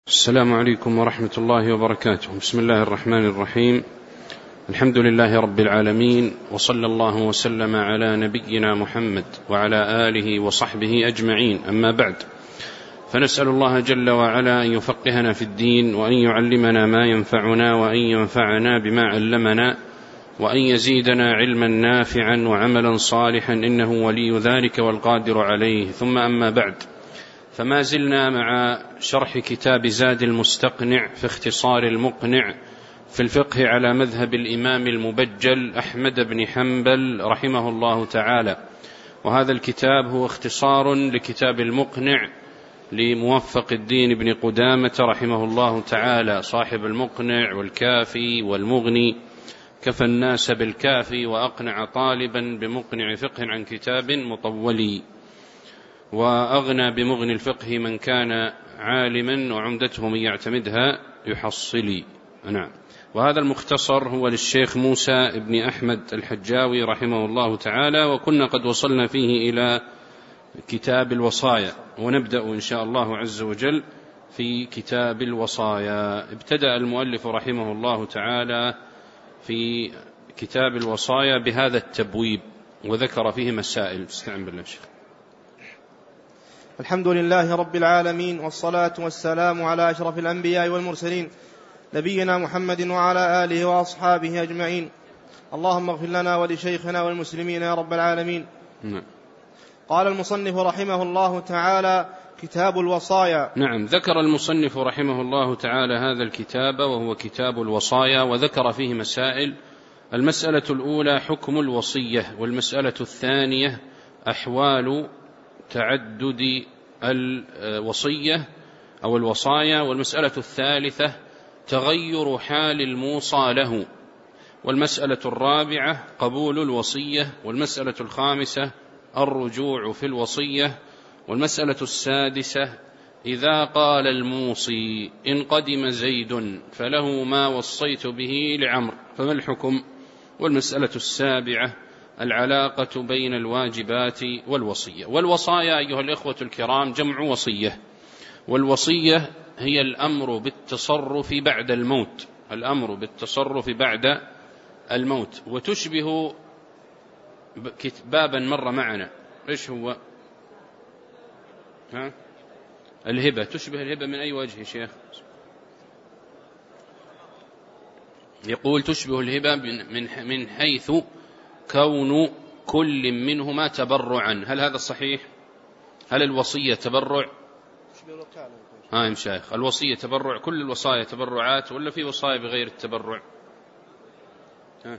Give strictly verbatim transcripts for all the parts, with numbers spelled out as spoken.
السلام عليكم ورحمة الله وبركاته. بسم الله الرحمن الرحيم. الحمد لله رب العالمين، وصلى الله وسلم على نبينا محمد وعلى آله وصحبه أجمعين، أما بعد، فنسأل الله جل وعلا أن يفقهنا في الدين، وأن يعلمنا ما ينفعنا، وأن ينفعنا بما علمنا، وأن يزيدنا علما نافعا وعملا صالحا، إنه ولي ذلك والقادر عليه. ثم أما بعد، فما زلنا مع شرح كتاب زاد المستقنع في اختصار المقنع في الفقه على مذهب الإمام المبجل أحمد بن حنبل رحمه الله تعالى. وهذا الكتاب هو اختصار لكتاب المقنع لموفق الدين بن قدامة رحمه الله تعالى، صاحب المقنع والكافي والمغني، كفى الناس بالكافي وأقنع طالبا بمقنع فقه عن كتاب مطولي، وأغنى بمغني الفقه من كان عالما، وعمدته من يعتمدها يحصلي. نعم. وهذا المختصر هو للشيخ موسى بن أحمد الحجاوي رحمه الله تعالى، وكنا قد وصلنا فيه إلى كتاب الوصايا، ونبدأ إن شاء الله عز وجل في كتاب الوصايا. ابتدأ المؤلف رحمه الله تعالى في كتاب الوصايا بهذا التبويب، وذكر فيه مسائل. استعن بالله شيخ. الحمد لله رب العالمين، والصلاة والسلام على أشرف الأنبياء والمرسلين، نبينا محمد وعلى آله وأصحابه أجمعين. اللهم اغفر لنا ولشيخنا والمسلمين يا رب العالمين. نعم. قال المصنف رحمه الله تعالى: كتاب الوصايا. نعم. ذكر المصنف رحمه الله تعالى هذا الكتاب، وهو كتاب الوصايا، وذكر فيه مسائل. المسألة الأولى حكم الوصية، والمسألة الثانية أحوال تعدد الوصية أو الوصايا، والمسألة الثالثة تغير حال الموصى له، والمسألة الرابعة قبول الوصية، والمسألة الخامسة الرجوع في الوصية، والمسألة السادسة إذا قال الموصي إن قدم زيد فله ما وصيت به لعمر فما الحكم، والمسألة السابعة العلاقة بين الواجبات والوصية. والوصايا أيها الإخوة الكرام جمع وصية، والوصية هي الأمر بالتصرف بعد الموت، الأمر بالتصرف بعد الموت. وتشبه بابا مر معنا، إيش هو؟ ها؟ الهبة. تشبه الهبة من أي وجه شيخ؟ يقول تشبه الهبة من من حيث كون كل منهما تبرعا. هل هذا الصحيح؟ هل الوصية تبرع؟ ها يا مشايخ، الوصية تبرع؟ كل الوصايا تبرعات، ولا في وصايا بغير التبرع؟ ها.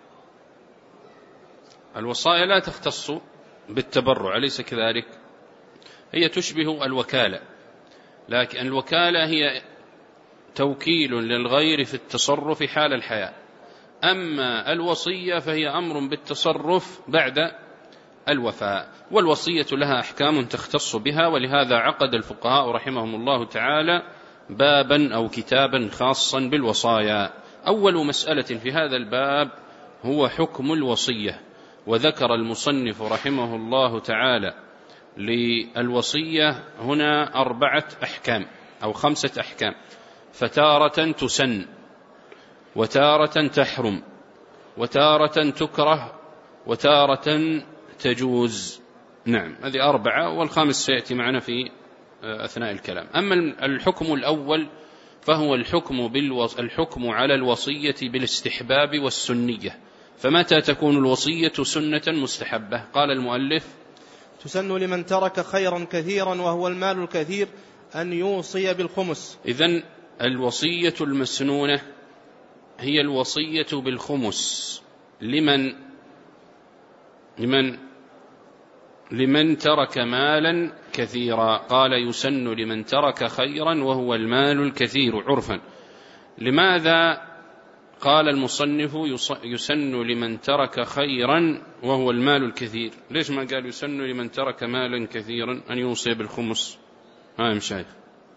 الوصايا لا تختص بالتبرع، أليس كذلك؟ هي تشبه الوكالة، لكن الوكالة هي توكيل للغير في التصرف حال الحياة، أما الوصية فهي أمر بالتصرف بعد الوفاة. والوصية لها أحكام تختص بها، ولهذا عقد الفقهاء رحمهم الله تعالى بابا أو كتابا خاصا بالوصايا. أول مسألة في هذا الباب هو حكم الوصية، وذكر المصنف رحمه الله تعالى للوصية هنا أربعة أحكام أو خمسة أحكام، فتارة تسن، وتارة تحرم، وتارة تكره، وتارة تجوز. نعم، هذه أربعة، والخامس سيأتي معنا في أثناء الكلام. أما الحكم الأول فهو الحكم, بالوص... الحكم على الوصية بالاستحباب والسنية. فمتى تكون الوصية سنة مستحبة؟ قال المؤلف: تسن لمن ترك خيرا كثيرا وهو المال الكثير أن يوصي بالخمس. إذن الوصية المسنونة هي الوصية بالخمس لمن لمن لمن ترك مالا كثيرا. قال يسن لمن ترك خيرا وهو المال الكثير عرفا. لماذا قال المصنف يسن لمن ترك خيرا وهو المال الكثير؟ ليش ما قال يسن لمن ترك مالا كثيرا أن يوصي بالخمس؟ ها يا مشايخ،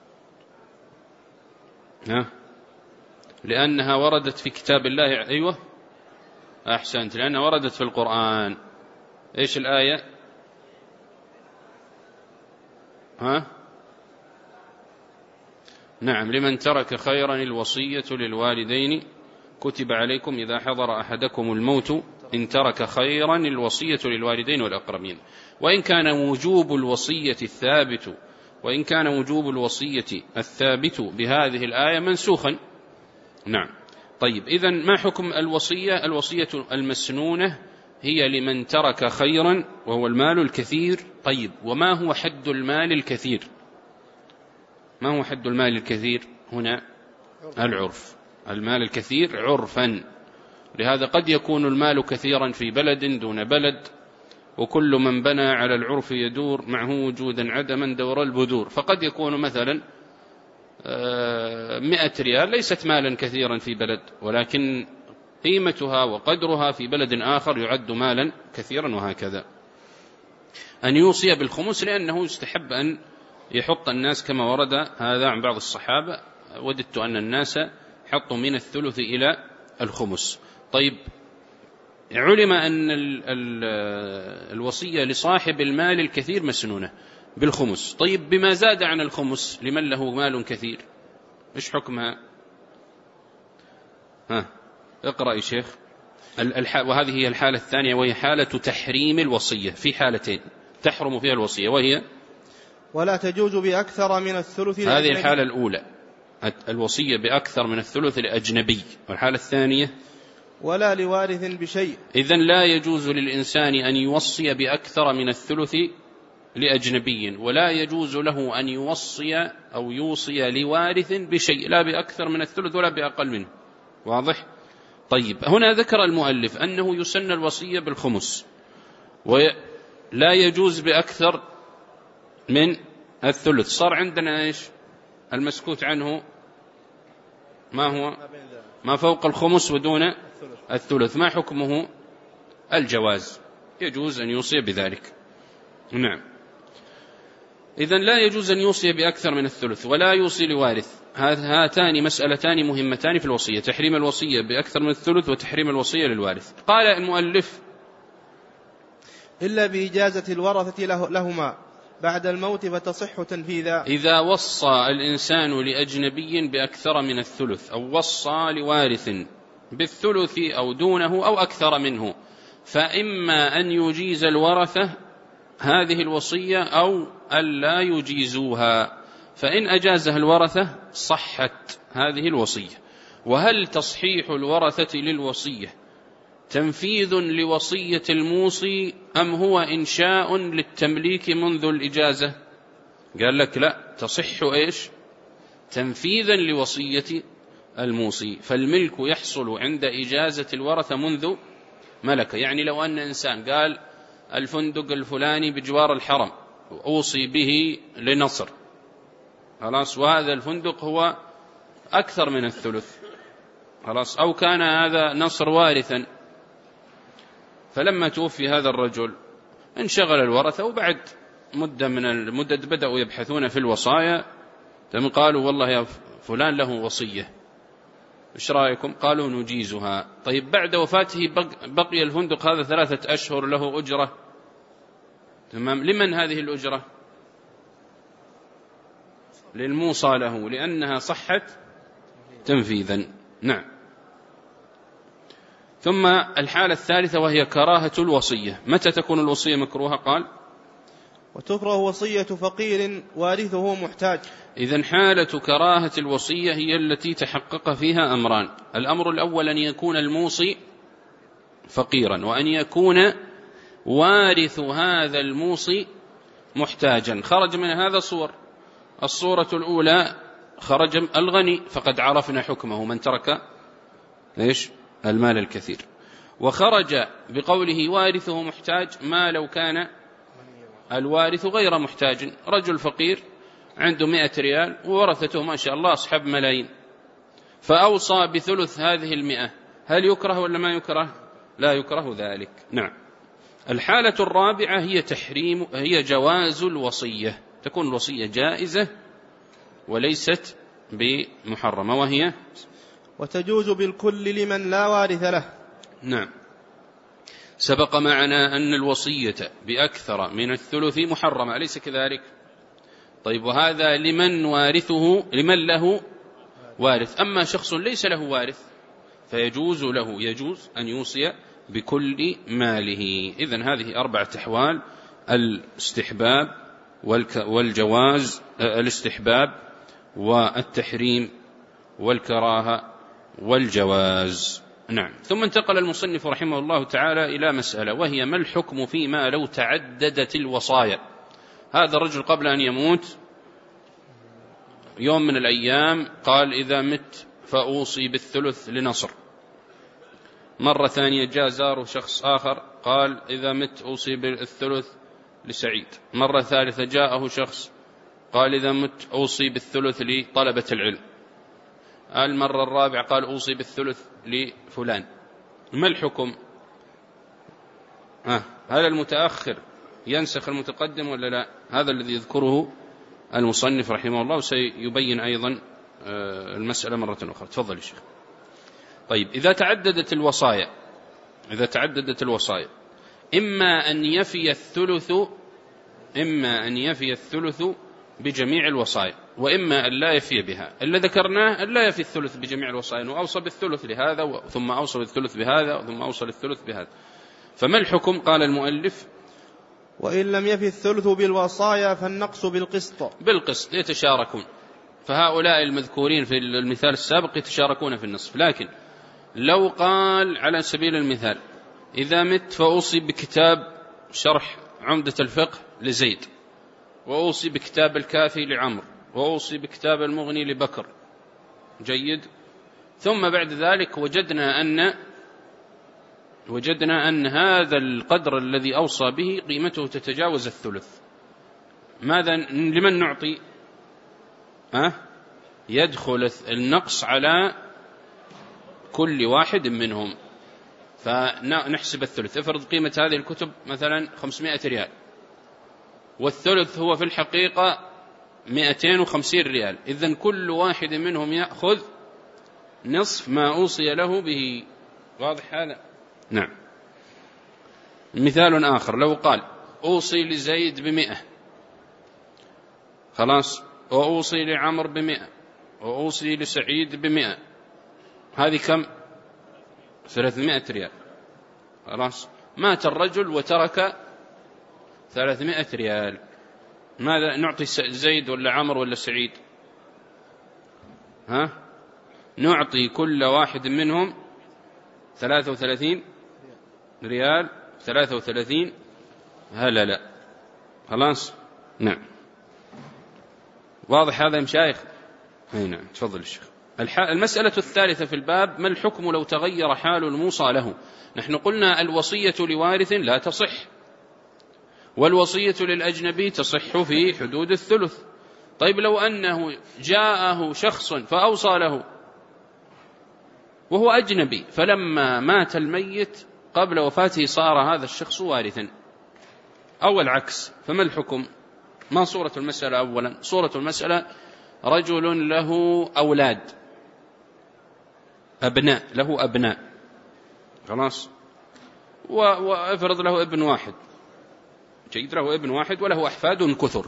ها؟ لأنها وردت في كتاب الله. أيوة أحسنت، لأنها وردت في القرآن. إيش الآية؟ ها؟ نعم، لمن ترك خيرا الوصية للوالدين كتب عليكم إذا حضر أحدكم الموت إن ترك خيرا الوصية للوالدين والأقربين. وإن كان وجوب الوصية الثابت وإن كان وجوب الوصية الثابت بهذه الآية منسوخا. نعم. طيب، إذن ما حكم الوصية؟ الوصية المسنونة هي لمن ترك خيرا وهو المال الكثير. طيب، وما هو حد المال الكثير؟ ما هو حد المال الكثير هنا؟ العرف. المال الكثير عرفا، لهذا قد يكون المال كثيرا في بلد دون بلد، وكل من بنى على العرف يدور معه وجودا عدما دور البدور. فقد يكون مثلا مئة ريال ليست مالا كثيرا في بلد، ولكن قيمتها وقدرها في بلد آخر يعد مالا كثيرا. وهكذا أن يوصي بالخمس لأنه يستحب أن يحط الناس كما ورد هذا عن بعض الصحابة: وددت أن الناس حطوا من الثلث إلى الخمس. طيب، علم أن ال ال الوصية لصاحب المال الكثير مسنونة بالخمس. طيب، بما زاد عن الخمس لمن له مال كثير إيش حكمها؟ ها اقرأ يا شيخ. وهذه هي الحالة الثانية، وهي حالة تحريم الوصية. في حالتين تحرم فيها الوصية، وهي ولا تجوز بأكثر من الثلث. هذه الحالة الأولى، الوصية بأكثر من الثلث لأجنبي. والحالة الثانية ولا لوارث بشيء. إذن لا يجوز للإنسان أن يوصي بأكثر من الثلث لأجنبي، ولا يجوز له أن يوصي أو يوصي لوارث بشيء، لا بأكثر من الثلث ولا بأقل منه. واضح؟ طيب، هنا ذكر المؤلف أنه يسن الوصية بالخمس، ولا يجوز بأكثر من الثلث. صار عندنا إيش؟ المسكوت عنه ما هو؟ ما فوق الخمس ودون الثلث. ما حكمه؟ الجواز، يجوز أن يوصي بذلك. نعم. إذن لا يجوز أن يوصي بأكثر من الثلث ولا يوصي لوارث. هاتان مسألتان مهمتان في الوصية: تحريم الوصية بأكثر من الثلث وتحريم الوصية للوارث. قال المؤلف: إلا بإجازة الورثة له لهما بعد الموت فتصح تنفيذا. إذا وصى الإنسان لأجنبي بأكثر من الثلث، أو وصى لوارث بالثلث أو دونه أو أكثر منه، فإما أن يجيز الورثة هذه الوصية أو ألا يجيزوها. فإن أجازها الورثة صحت هذه الوصية. وهل تصحيح الورثة للوصية تنفيذ لوصية الموصي أم هو إنشاء للتمليك منذ الإجازة؟ قال لك لا، تصح إيش؟ تنفيذا لوصية الموصي. فالملك يحصل عند إجازة الورثة منذ ملك. يعني لو أن إنسان قال الفندق الفلاني بجوار الحرم أوصي به لنصر، خلاص، وهذا الفندق هو أكثر من الثلث، خلاص، أو كان هذا نصر وارثا، فلما توفي هذا الرجل انشغل الورثة، وبعد مدة من المدة بدأوا يبحثون في الوصايا، ثم قالوا والله يا فلان له وصية، إيش رأيكم؟ قالوا نجيزها. طيب، بعد وفاته بقي الفندق هذا ثلاثة أشهر له أجرة، تمام، لمن هذه الأجرة؟ للموصى له، لأنها صحت تنفيذا. نعم. ثم الحالة الثالثة وهي كراهة الوصية. متى تكون الوصية مكروهة؟ قال: وتكره وصية فقير وارثه محتاج. إذن حالة كراهة الوصية هي التي تحقق فيها أمران: الأمر الأول أن يكون الموصي فقيرا، وأن يكون وارث هذا الموصي محتاجا. خرج من هذا صور: الصورة الأولى خرج الغني، فقد عرفنا حكمه من ترك إيش؟ المال الكثير. وخرج بقوله وارثه محتاج ما لو كان الوارث غير محتاج، رجل فقير عنده مئة ريال وورثته ما شاء الله أصحاب ملايين، فأوصى بثلث هذه المئة، هل يكره ولا ما يكره؟ لا يكره ذلك. نعم. الحالة الرابعة هي تحريم هي جواز الوصية، تكون الوصية جائزة وليست بمحرمة، وهي وتجوز بالكل لمن لا وارث له. نعم. سبق معنا أن الوصية بأكثر من الثلث محرمة، أليس كذلك؟ طيب وهذا لمن وارثه لمن له وارث. أما شخص ليس له وارث فيجوز له يجوز أن يوصي بكل ماله. إذن هذه أربعة أحوال: الاستحباب والجواز، الاستحباب والتحريم والكراهة والجواز. نعم. ثم انتقل المصنف رحمه الله تعالى إلى مسألة، وهي ما الحكم فيما لو تعددت الوصايا. هذا الرجل قبل أن يموت يوم من الأيام قال إذا مت فأوصي بالثلث لنصر. مرة ثانية جاء زاره شخص آخر قال إذا مت أوصي بالثلث لسعيد. مرة ثالثة جاءه شخص قال إذا مت أوصي بالثلث لطلبة العلم. المرة الرابعة قال أوصي بالثلث لفلان. ما الحكم؟ آه. هل المتأخر ينسخ المتقدم ولا لا؟ هذا الذي يذكره المصنف رحمه الله، وسيبين أيضا المسألة مرة أخرى. تفضل يا شيخ. طيب إذا تعددت الوصايا إذا تعددت الوصايا إما أن يفي الثلث إما أن يفي الثلث بجميع الوصايا، وإما أن لا يفي بها. اللي ذكرناه أن لا يفي الثلث بجميع الوصايا، وأوصى بالثلث لهذا ثم أوصى بالثلث بهذا ثم أوصى بالثلث بهذا. فما الحكم؟ قال المؤلف: وإن لم يفي الثلث بالوصايا فالنقص بالقسط. بالقسط يتشاركون، فهؤلاء المذكورين في المثال السابق يتشاركون في النصف. لكن لو قال على سبيل المثال إذا مت فأوصي بكتاب شرح عمدة الفقه لزيد، وأوصي بكتاب الكافي لعمر، وأوصي بكتاب المغني لبكر، جيد، ثم بعد ذلك وجدنا أن وجدنا أن هذا القدر الذي أوصى به قيمته تتجاوز الثلث، ماذا لمن نعطي؟ أه؟ يدخل النقص على كل واحد منهم، فنحسب الثلث. افرض قيمة هذه الكتب مثلا خمسمائة ريال، والثلث هو في الحقيقة مئتين وخمسين ريال، إذن كل واحد منهم يأخذ نصف ما أوصي له به. واضح هذا؟ نعم. مثال آخر، لو قال أوصي لزيد بمئة، خلاص، وأوصي لعمر بمئة، وأوصي لسعيد بمئة، هذه كم؟ ثلاثمائة ريال. خلاص، مات الرجل وترك ثلاثمائة ريال. ماذا نعطي زيد ولا عمر ولا سعيد؟ ها؟ نعطي كل واحد منهم ثلاثة وثلاثين ريال. ثلاثة وثلاثين هلا لا. خلاص. نعم. واضح هذا يا مشايخ؟ اي نعم. تفضل الشيخ. المسألة الثالثة في الباب: ما الحكم لو تغير حال الموصى له؟ نحن قلنا الوصية لوارث لا تصح، والوصية للأجنبي تصح في حدود الثلث. طيب لو أنه جاءه شخص فأوصى له وهو أجنبي، فلما مات الميت قبل وفاته صار هذا الشخص وارثا، أو العكس، فما الحكم؟ ما صورة المسألة؟ أولا صورة المسألة: رجل له أولاد، أبناء، له أبناء، خلاص، وافرض له ابن واحد، جيد، له ابن واحد وله أحفاد كثر،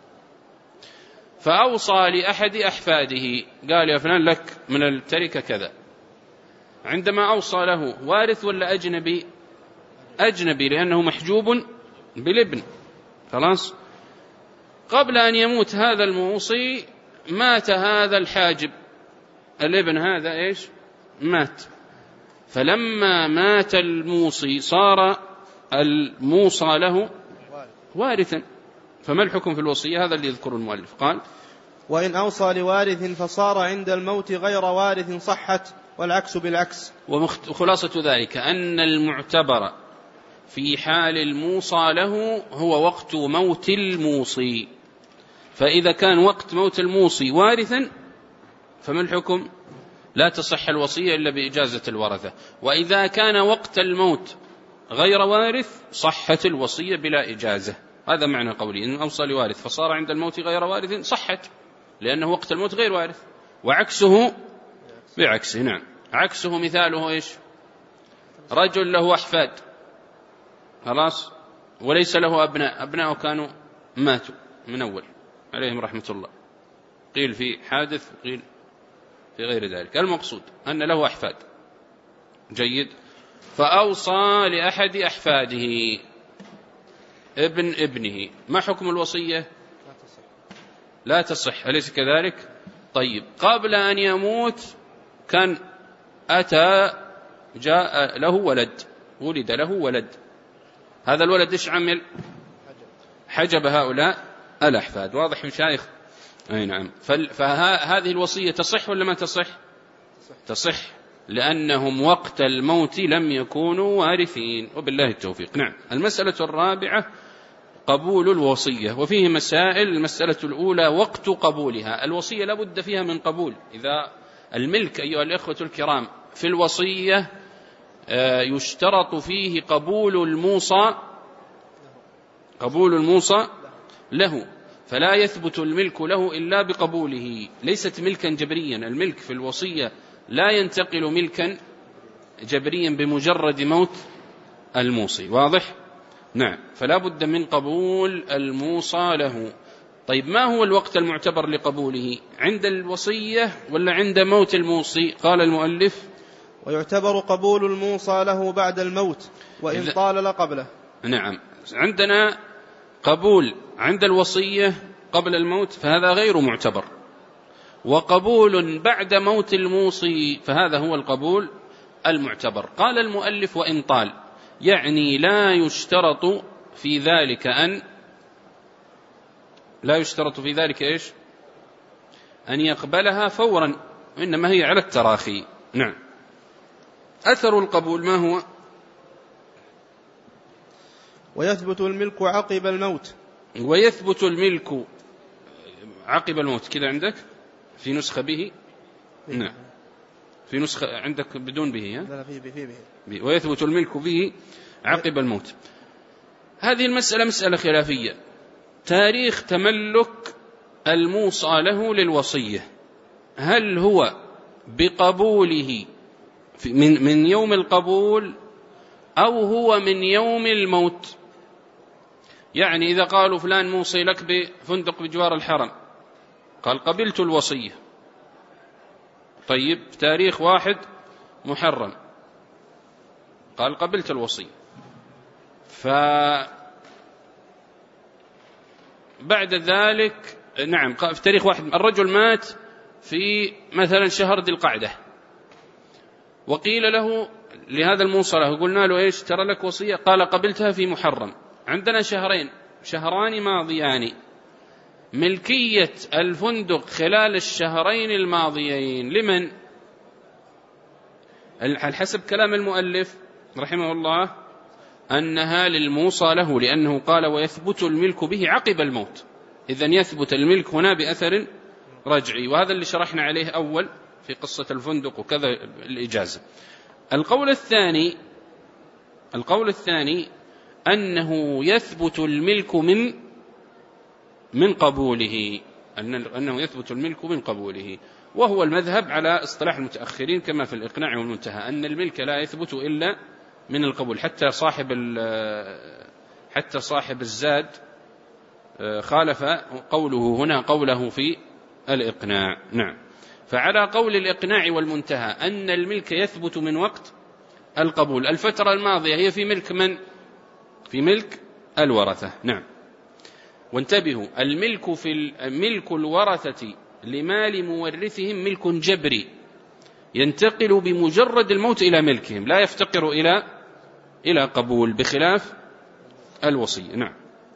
فأوصى لأحد أحفاده قال يا فلان لك من التركة كذا. عندما أوصى له وارث ولا أجنبي؟ أجنبي، لأنه محجوب بالابن. خلاص. قبل أن يموت هذا الموصي مات هذا الحاجب، الابن هذا إيش؟ مات. فلما مات الموصي صار الموصى له وارثا. فما الحكم في الوصية؟ هذا اللي يذكر المؤلف. قال: وإن أوصى لوارث فصار عند الموت غير وارث صحت، والعكس بالعكس. وخلاصة ذلك أن المعتبر في حال الموصى له هو وقت موت الموصي، فإذا كان وقت موت الموصي وارثا فما الحكم؟ لا تصح الوصية إلا بإجازة الورثة. وإذا كان وقت الموت غير وارث صحت الوصية بلا إجازة. هذا معنى قولي إن أوصى لوارث فصار عند الموت غير وارث صحت، لأنه وقت الموت غير وارث. وعكسه بعكسه. نعم. عكسه مثاله إيش؟ رجل له أحفاد، خلاص، وليس له أبناء، أبناءه كانوا ماتوا من أول، عليهم رحمة الله، قيل في حادث وقيل في غير ذلك. المقصود أن له أحفاد. جيد. فأوصى لأحد أحفاده ابن ابنه، ما حكم الوصية؟ لا تصح، أليس كذلك؟ طيب، قبل أن يموت كان أتى جاء له ولد، ولد له ولد، هذا الولد إيش عمل؟ حجب هؤلاء الأحفاد. واضح مشايخ؟ أي نعم. فهذه الوصية تصح ولا ما تصح؟ تصح، لأنهم وقت الموت لم يكونوا وارثين، وبالله التوفيق. نعم. المسألة الرابعة قبول الوصية، وفيه مسائل. المسألة الأولى وقت قبولها. الوصية لا بد فيها من قبول. إذا الملك أيها الأخوة الكرام في الوصية يشترط فيه قبول الموصى، قبول الموصى له، فلا يثبت الملك له إلا بقبوله. ليست ملكا جبريا، الملك في الوصية لا ينتقل ملكا جبريا بمجرد موت الموصي. واضح؟ نعم. فلا بد من قبول الموصى له. طيب، ما هو الوقت المعتبر لقبوله؟ عند الوصية ولا عند موت الموصي؟ قال المؤلف: ويعتبر قبول الموصى له بعد الموت وإن طال لقبله. نعم. عندنا قبول عند الوصية قبل الموت فهذا غير معتبر، وقبول بعد موت الموصي فهذا هو القبول المعتبر. قال المؤلف: وإن طال، يعني لا يشترط في ذلك أن لا يشترط في ذلك إيش؟ أن يقبلها فورا، إنما هي على التراخي. نعم. أثر القبول ما هو؟ ويثبت الملك عقب الموت. ويثبت الملك عقب الموت، كذا عندك في نسخة به؟ نعم. في نسخة عندك بدون به؟ ها؟ لا، في به, في به. ويثبت الملك به عقب الموت. هذه المسألة مسألة خلافية. تاريخ تملك الموصى له للوصية، هل هو بقبوله من من يوم القبول أو هو من يوم الموت؟ يعني إذا قالوا فلان موصي لك بفندق بجوار الحرم، قال قبلت الوصية، طيب تاريخ واحد محرم قال قبلت الوصية، فبعد ذلك نعم في تاريخ واحد الرجل مات في مثلا شهر ذي القعدة، وقيل له لهذا الموصى له قلنا له إيش ترى لك وصية، قال قبلتها في محرم. عندنا شهرين شهران ماضيان، ملكية الفندق خلال الشهرين الماضيين لمن؟ على حسب كلام المؤلف رحمه الله أنها للموصى له، لأنه قال ويثبت الملك به عقب الموت، إذن يثبت الملك هنا بأثر رجعي، وهذا اللي شرحنا عليه أول في قصة الفندق وكذا الإجازة. القول الثاني القول الثاني أنه يثبت الملك من من قبوله، أنه يثبت الملك من قبوله، وهو المذهب على اصطلاح المتأخرين كما في الإقناع والمنتهى أن الملك لا يثبت إلا من القبول. حتى صاحب حتى صاحب الزاد خالف قوله هنا قوله في الإقناع. نعم. فعلى قول الإقناع والمنتهى أن الملك يثبت من وقت القبول. الفترة الماضية هي في ملك من؟ في ملك الورثة. نعم. وانتبهوا، الملك في ملك الورثة لمال مورثهم ملك جبري ينتقل بمجرد الموت إلى ملكهم، لا يفتقر إلى إلى قبول، بخلاف الوصية. نعم.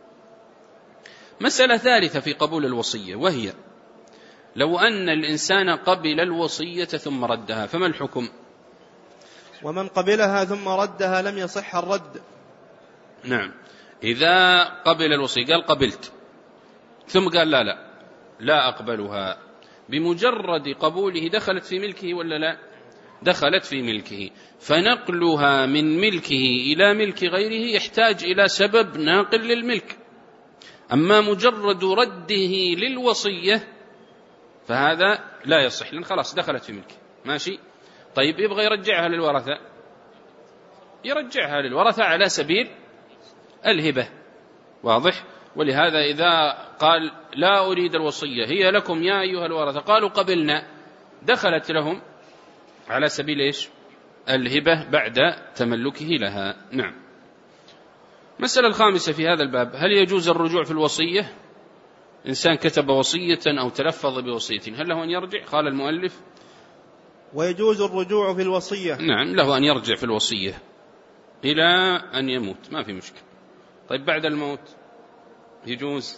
مسألة ثالثة في قبول الوصية، وهي لو أن الإنسان قبل الوصية ثم ردها فما الحكم؟ ومن قبلها ثم ردها لم يصح الرد. نعم. إذا قبل الوصية قال قبلت ثم قال لا لا لا أقبلها، بمجرد قبوله دخلت في ملكه ولا لا؟ دخلت في ملكه، فنقلها من ملكه إلى ملك غيره يحتاج إلى سبب ناقل للملك. أما مجرد رده للوصية فهذا لا يصح، لأن خلاص دخلت في ملكه. ماشي. طيب يبغى يرجعها للورثة، يرجعها للورثة على سبيل الهبة. واضح. ولهذا إذا قال لا أريد الوصية هي لكم يا أيها الورثة قالوا قبلنا، دخلت لهم على سبيل إيش؟ الهبة بعد تملكه لها. نعم. مسألة الخامسة في هذا الباب: هل يجوز الرجوع في الوصية؟ إنسان كتب وصية أو تلفظ بوصية، هل له أن يرجع؟ قال المؤلف: ويجوز الرجوع في الوصية. نعم، له أن يرجع في الوصية إلى أن يموت، ما في مشكلة. طيب بعد الموت يجوز؟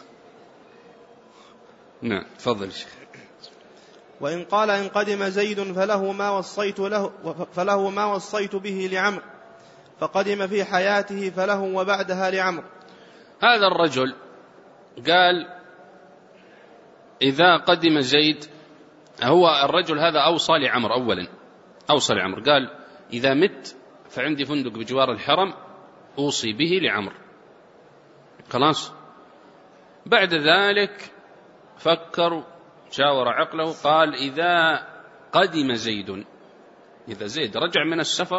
نعم، تفضل شيخ. وإن قال إن قدم زيد فله ما وصيت له فله ما وصيت به لعمرو، فقدم في حياته فله وبعدها لعمرو. هذا الرجل قال إذا قدم زيد، هو الرجل هذا أوصى لعمرو أولا، أوصى لعمرو قال إذا مت فعندي فندق بجوار الحرم أوصي به لعمرو، خلاص. بعد ذلك فكر شاور عقله، قال إذا قدم زيد، إذا زيد رجع من السفر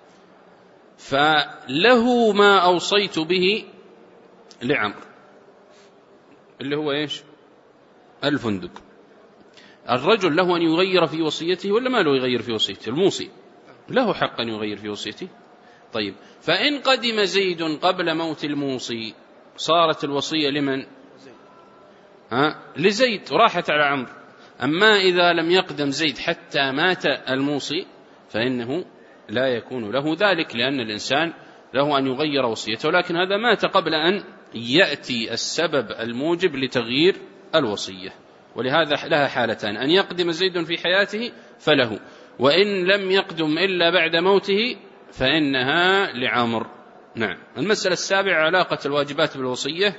فله ما أوصيت به لعمرو، اللي هو إيش؟ الفندق. الرجل له أن يغير في وصيته ولا ما له يغير في وصيته؟ الموصي له حق أن يغير في وصيته. طيب، فإن قدم زيد قبل موت الموصي صارت الوصية لمن؟ ها؟ لزيد، وراحت على عمرو. أما إذا لم يقدم زيد حتى مات الموصي فإنه لا يكون له ذلك، لأن الإنسان له أن يغير وصيته، ولكن هذا مات قبل أن يأتي السبب الموجب لتغيير الوصية. ولهذا لها حالتان: أن يقدم زيد في حياته فله، وإن لم يقدم إلا بعد موته فإنها لعمر. نعم. المسألة السابعة: علاقة الواجبات بالوصية.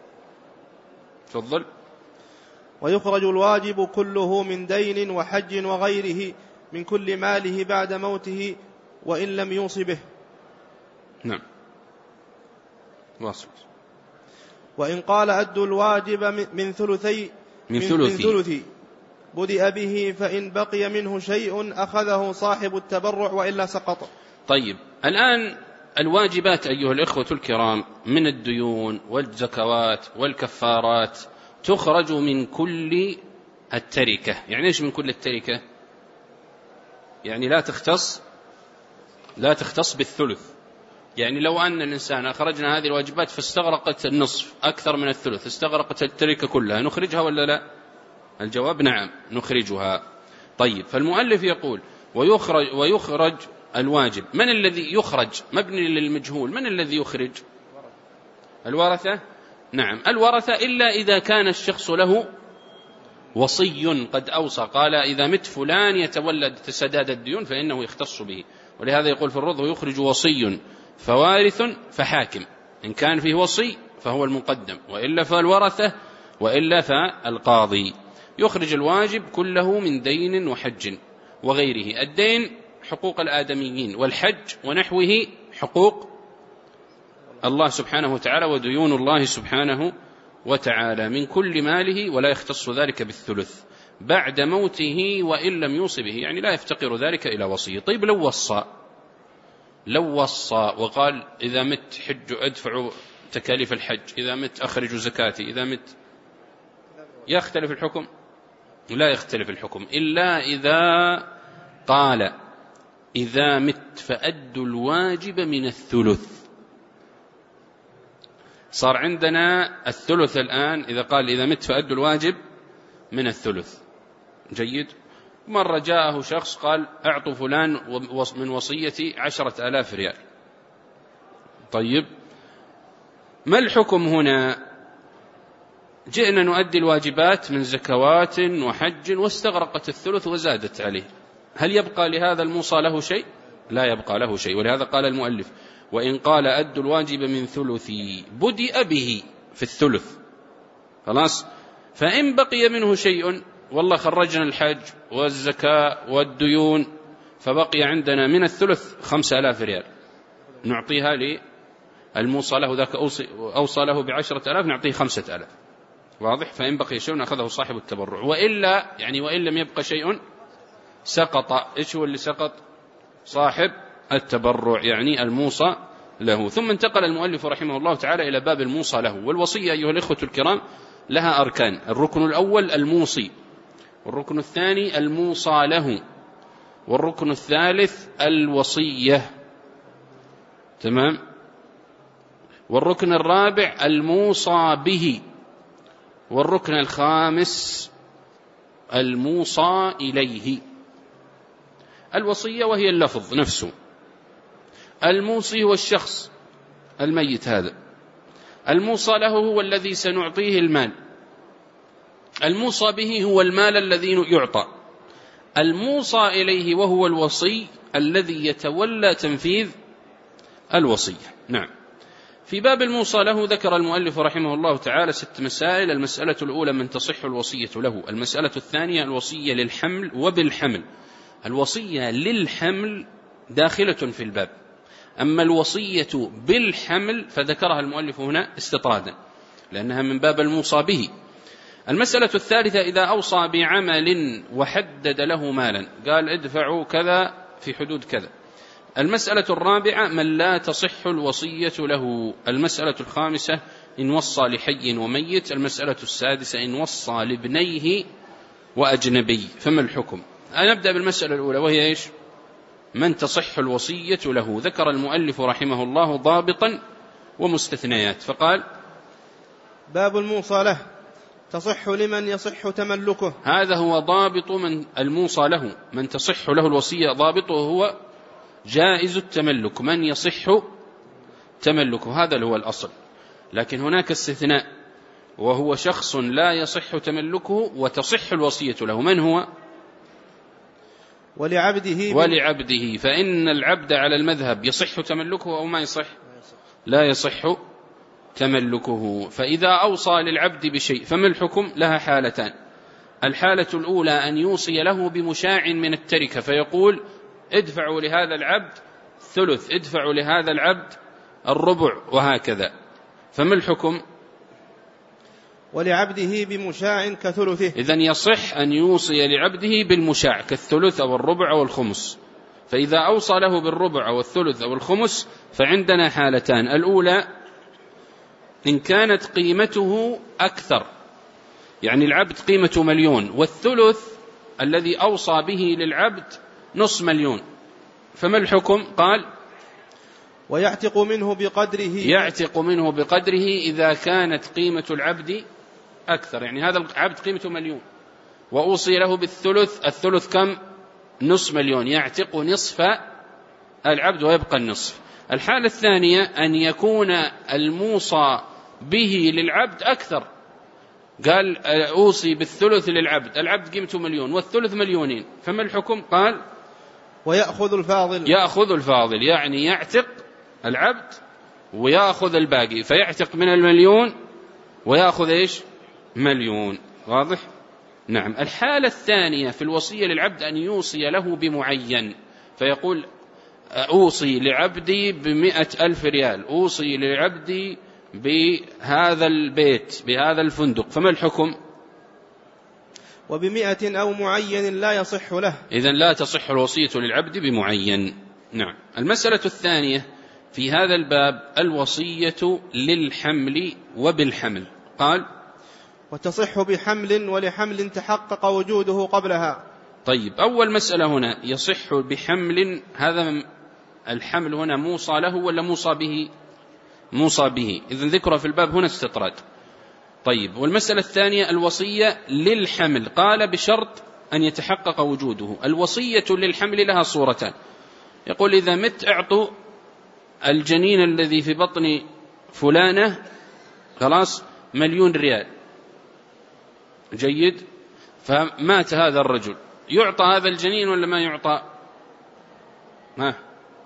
تفضل. ويخرج الواجب كله من دين وحج وغيره من كل ماله بعد موته وإن لم يوص به. نعم، واصل. وإن قال أدوا الواجب من ثلثي من ثلثي بدأ به، فإن بقي منه شيء أخذه صاحب التبرع وإلا سقط. طيب، الآن الواجبات أيها الإخوة الكرام من الديون والزكوات والكفارات تخرج من كل التركة. يعني إيش من كل التركة؟ يعني لا تختص لا تختص بالثلث. يعني لو أن الإنسان أخرجنا هذه الواجبات فاستغرقت النصف أكثر من الثلث، استغرقت التركة كلها، نخرجها ولا لا؟ الجواب نعم، نخرجها. طيب، فالمؤلف يقول ويخرج, ويخرج الواجب. من الذي يخرج؟ مبني للمجهول. من الذي يخرج؟ الورثة. نعم، الورثة، إلا إذا كان الشخص له وصي قد أوصى، قال إذا مت فلان يتولد سداد الديون فإنه يختص به. ولهذا يقول في الرضا: يخرج وصي فوارث فحاكم. إن كان فيه وصي فهو المقدم، وإلا فالورثة، وإلا فالقاضي. يخرج الواجب كله من دين وحج وغيره. الدين حقوق الآدميين، والحج ونحوه حقوق الله سبحانه وتعالى وديون الله سبحانه وتعالى من كل ماله، ولا يختص ذلك بالثلث بعد موته وإن لم يوص به، يعني لا يفتقر ذلك إلى وصية. طيب، لو وصى لو وصى وقال إذا مت حج أدفع تكاليف الحج، إذا مت أخرج زكاتي، إذا مت، يختلف الحكم؟ لا يختلف الحكم، إلا إذا قال إذا مت فأدوا الواجب من الثلث. صار عندنا الثلث الآن، إذا قال إذا مت فأدوا الواجب من الثلث. جيد. مرة جاءه شخص قال أعطوا فلان من وصيتي عشرة آلاف ريال. طيب، ما الحكم هنا؟ جئنا نؤدي الواجبات من زكوات وحج واستغرقت الثلث وزادت عليه، هل يبقى لهذا الموصى له شيء؟ لا يبقى له شيء. ولهذا قال المؤلف: وإن قال أدوا الواجب من ثلثي بدأ به في الثلث، خلاص. فإن بقي منه شيء، والله خرجنا الحج والزكاة والديون فبقي عندنا من الثلث خمسة آلاف ريال، نعطيها للموصى له، ذاك أوصى له بعشرة آلاف نعطيه خمسة آلاف. واضح؟ فإن بقي شيء أخذه صاحب التبرع، وإلا يعني وإن لم يبقى شيء سقط. إيش هو اللي سقط؟ صاحب التبرع، يعني الموصى له. ثم انتقل المؤلف رحمه الله تعالى إلى باب الموصى له. والوصية أيها الإخوة الكرام لها أركان: الركن الأول الموصي، والركن الثاني الموصى له، والركن الثالث الوصية، تمام، والركن الرابع الموصى به، والركن الخامس الموصى إليه. الوصية وهي اللفظ نفسه، الموصي هو الشخص الميت هذا، الموصى له هو الذي سنعطيه المال، الموصى به هو المال الذي يعطى، الموصى إليه وهو الوصي الذي يتولى تنفيذ الوصية. نعم. في باب الموصى له ذكر المؤلف رحمه الله تعالى ست مسائل. المسألة الأولى من تصح الوصية له. المسألة الثانية الوصية للحمل وبالحمل. الوصية للحمل داخلة في الباب، أما الوصية بالحمل فذكرها المؤلف هنا استطرادا لأنها من باب الموصى به. المسألة الثالثة إذا أوصى بعمل وحدد له مالا، قال ادفعوا كذا في حدود كذا. المسألة الرابعة من لا تصح الوصية له. المسألة الخامسة إن وصى لحي وميت. المسألة السادسة إن وصى لابنيه وأجنبي فما الحكم. أنا أبدأ بالمسألة الأولى وهي إيش؟ من تصح الوصية له. ذكر المؤلف رحمه الله ضابطا ومستثنيات فقال: باب الموصى له تصح لمن يصح تملكه. هذا هو ضابط من الموصى له، من تصح له الوصية. ضابطه هو جائز التملك، من يصح تملكه، هذا هو الأصل. لكن هناك استثناء وهو شخص لا يصح تملكه وتصح الوصية له. من هو؟ ولعبده. ولعبده، فإن العبد على المذهب يصح تملكه أو ما يصح؟ لا يصح تملكه. فإذا أوصى للعبد بشيء فما الحكم؟ لها حالتان. الحالة الأولى أن يوصي له بمشاع من التركة فيقول ادفعوا لهذا العبد ثلث، ادفعوا لهذا العبد الربع، وهكذا. فما الحكم؟ ولعبده بمشاع كثلثه. إذن يصح أن يوصي لعبده بالمشاع كالثلث أو الربع أو الخمس. فإذا أوصى له بالربع أو الثلث أو الخمس فعندنا حالتان: الأولى إن كانت قيمته أكثر، يعني العبد قيمته مليون والثلث الذي أوصى به للعبد نصف مليون، فما الحكم؟ قال: ويعتق منه بقدره. يعتق منه بقدره إذا كانت قيمة العبد أكثر، يعني هذا العبد قيمته مليون وأوصي له بالثلث، الثلث كم؟ نصف مليون، يعتق نصف العبد ويبقى النصف. الحالة الثانية أن يكون الموصى به للعبد أكثر، قال أوصي بالثلث للعبد، العبد قيمته مليون والثلث مليونين، فما الحكم؟ قال: ويأخذ الفاضل. يأخذ الفاضل، يعني يعتق العبد ويأخذ الباقي، فيعتق من المليون ويأخذ إيش؟ مليون. واضح؟ نعم. الحالة الثانية في الوصية للعبد أن يوصي له بمعين، فيقول أوصي لعبدي بمئة ألف ريال، أوصي لعبدي بهذا البيت بهذا الفندق، فما الحكم؟ وبمئة أو معين لا يصح له. إذن لا تصح الوصية للعبد بمعين. نعم. المسألة الثانية في هذا الباب الوصية للحمل وبالحمل. قال: وتصح بحمل ولحمل تحقق وجوده قبلها. طيب، أول مسألة هنا يصح بحمل، هذا الحمل هنا موصى له ولا موصى به؟ موصى به، إذن ذكره في الباب هنا استطراد. طيب، والمسألة الثانية الوصية للحمل، قال بشرط أن يتحقق وجوده. الوصية للحمل لها صورتان، يقول إذا مت اعطوا الجنين الذي في بطن فلانة خلاص مليون ريال، جيد، فمات هذا الرجل، يعطى هذا الجنين ولا ما يعطى؟ ما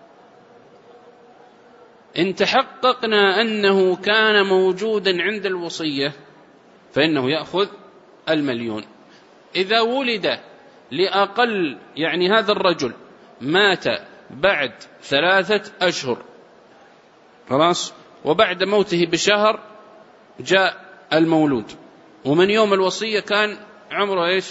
إن تحققنا أنه كان موجودا عند الوصية فإنه يأخذ المليون. إذا ولد لأقل، يعني هذا الرجل مات بعد ثلاثة أشهر خلاص، وبعد موته بشهر جاء المولود، ومن يوم الوصية كان عمره إيش؟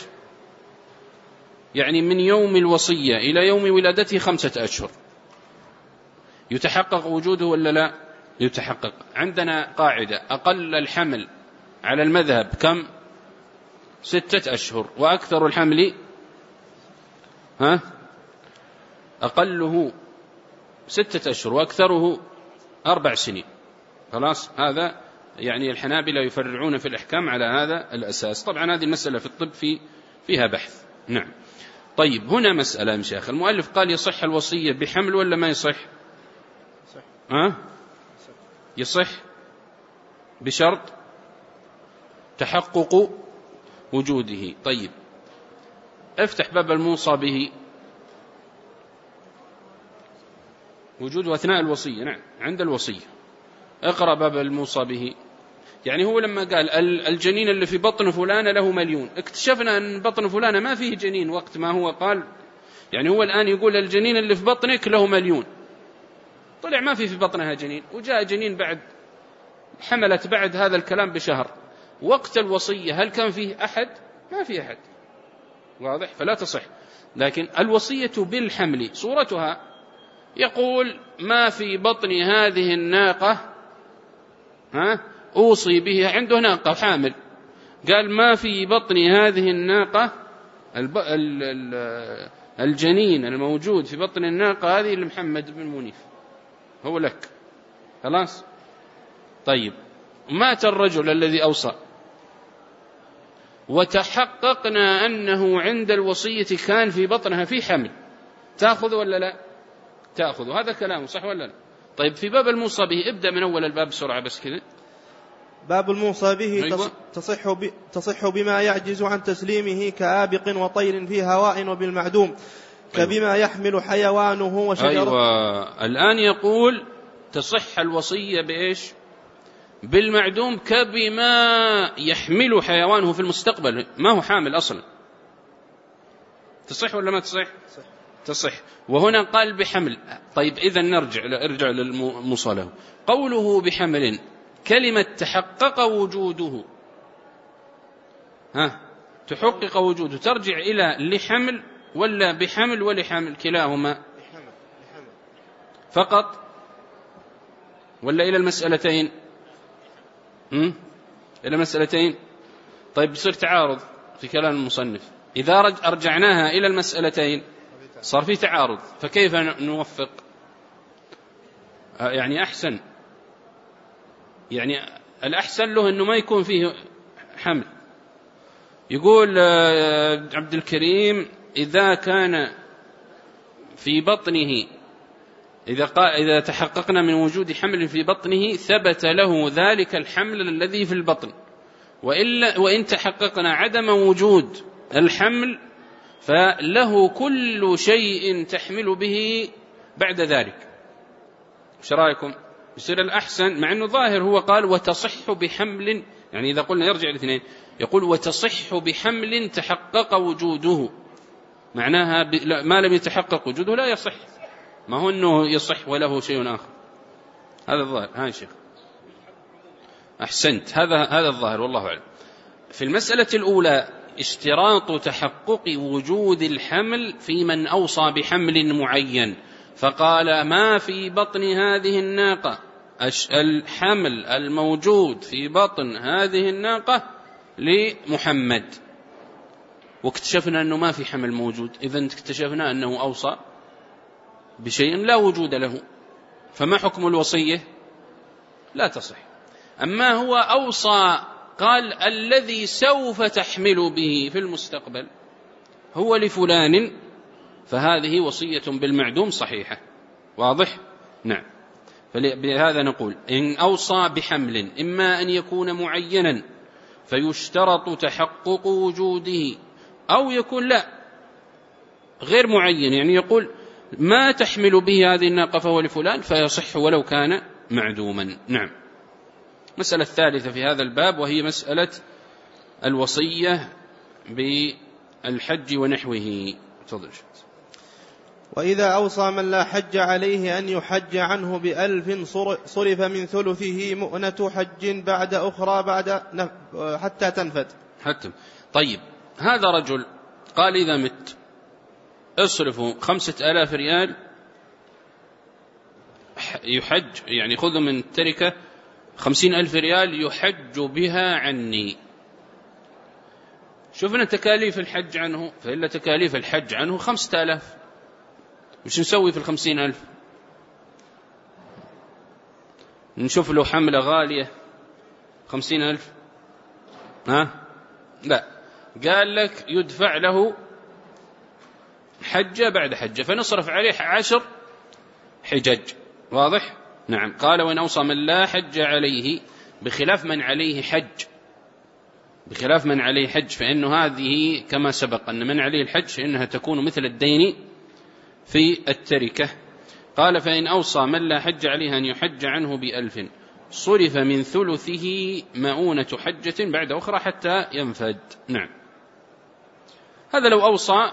يعني من يوم الوصية إلى يوم ولادته خمسة أشهر. يتحقق وجوده ولا لا؟ يتحقق. عندنا قاعدة: أقل الحمل على المذهب كم؟ ستة أشهر. وأكثر الحمل ها أقله ستة أشهر وأكثره أربع سنين. خلاص، هذا يعني الحنابلة يفرعون في الأحكام على هذا الأساس. طبعا هذه المسألة في الطب في فيها بحث. نعم. طيب، هنا مسألة يا شيخ، المؤلف قال يصح الوصية بحمل ولا ما يصح؟ ها؟ يصح بشرط تحقق وجوده. طيب، افتح باب الموصى به، وجوده أثناء الوصية. نعم، عند الوصية. اقرأ باب الموصى به. يعني هو لما قال الجنين اللي في بطن فلانة له مليون، اكتشفنا أن بطن فلانة ما فيه جنين وقت ما هو قال. يعني هو الآن يقول الجنين اللي في بطنك له مليون، طلع ما في في بطنها جنين، وجاء جنين بعد، حملت بعد هذا الكلام بشهر. وقت الوصية هل كان فيه أحد؟ ما في أحد. واضح؟ فلا تصح. لكن الوصية بالحمل صورتها يقول ما في بطن هذه الناقة ها أوصي به، عنده ناقة حامل، قال ما في بطن هذه الناقة الب... ال... ال... الجنين الموجود في بطن الناقة هذه لمحمد بن منيف، هو لك. خلاص. طيب، مات الرجل الذي أوصى وتحققنا أنه عند الوصية كان في بطنها في حمل، تأخذ ولا لا؟ تأخذ. هذا كلامه صح ولا لا؟ طيب، في باب الموصى به ابدأ من أول الباب بسرعة بس كذا. باب الموصى به تصح, ب... تصح بما يعجز عن تسليمه كآبق وطير في هواء وبالمعدوم كبما يحمل حيوانه وشجرة. أيوة. الآن يقول تصح الوصية بإيش؟ بالمعدوم كبما يحمل حيوانه في المستقبل، ما هو حامل أصلا. تصح ولا ما تصح؟ تصح. تصح. وهنا قال بحمل. طيب، إذا نرجع ارجع للموصى له. قوله بحمل، كلمة تحقق وجوده، ها تحقق وجوده، ترجع إلى لحمل ولا بحمل ولحمل؟ كلاهما لحمل. لحمل فقط ولا إلى المسألتين؟ هم؟ إلى مسألتين. طيب، بصير تعارض في كلام المصنف. إذا أرجعناها إلى المسألتين صار في تعارض، فكيف نوفق؟ يعني أحسن، يعني الأحسن له أنه ما يكون فيه حمل. يقول عبد الكريم إذا كان في بطنه، إذا, إذا تحققنا من وجود حمل في بطنه ثبت له ذلك الحمل الذي في البطن، وإلا وإن تحققنا عدم وجود الحمل فله كل شيء تحمل به بعد ذلك. ايش رايكم؟ يصير الأحسن، مع أنه ظاهر هو قال وتصح بحمل، يعني إذا قلنا يرجع الاثنين، يقول وتصح بحمل تحقق وجوده، معناها ما لم يتحقق وجوده لا يصح، ما هو أنه يصح وله شيء آخر. هذا الظاهر. ها شيخ أحسنت، هذا هذا الظاهر والله أعلم. في المسألة الأولى اشتراط تحقق وجود الحمل في من أوصى بحمل معين، فقال ما في بطن هذه الناقة الحمل الموجود في بطن هذه الناقة لمحمد، واكتشفنا أنه ما في حمل موجود، إذن اكتشفنا أنه أوصى بشيء لا وجود له، فما حكم الوصية؟ لا تصح. أما هو أوصى قال الذي سوف تحمل به في المستقبل هو لفلان، فهذه وصية بالمعدوم صحيحة. واضح؟ نعم. فبهذا نقول إن أوصى بحمل إما أن يكون معينا فيشترط تحقق وجوده، أو يكون لا غير معين، يعني يقول ما تحمل به هذه الناقة فهو لفلان فيصح ولو كان معدوما. نعم. مسألة الثالثة في هذا الباب وهي مسألة الوصية بالحج ونحوه. تفضل. وإذا أوصى من لا حج عليه أن يحج عنه بألف صرف من ثلثه مؤنة حج بعد أخرى بعد حتى تنفد. حتى. طيب، هذا رجل قال إذا مت اصرفوا خمسة آلاف ريال يحج يعني خذوا من التركة خمسين ألف ريال يحج بها عني. شوفنا تكاليف الحج عنه، فإلا تكاليف الحج عنه خمسة آلاف، وش نسوي في الخمسين ألف؟ نشوف له حملة غالية خمسين ألف؟ ها؟ لا، قال لك يدفع له حجة بعد حجة، فنصرف عليه عشر حجج. واضح؟ نعم. قال وإن أوصى من لا حج عليه بخلاف من عليه حج، بخلاف من عليه حج، فإنه هذه كما سبق أن من عليه الحج فإنها تكون مثل الدين في التركة. قال فإن أوصى من لا حج عليه أن يحج عنه بألف صرف من ثلثه مؤونة حجة بعد أخرى حتى ينفد. نعم. هذا لو أوصى،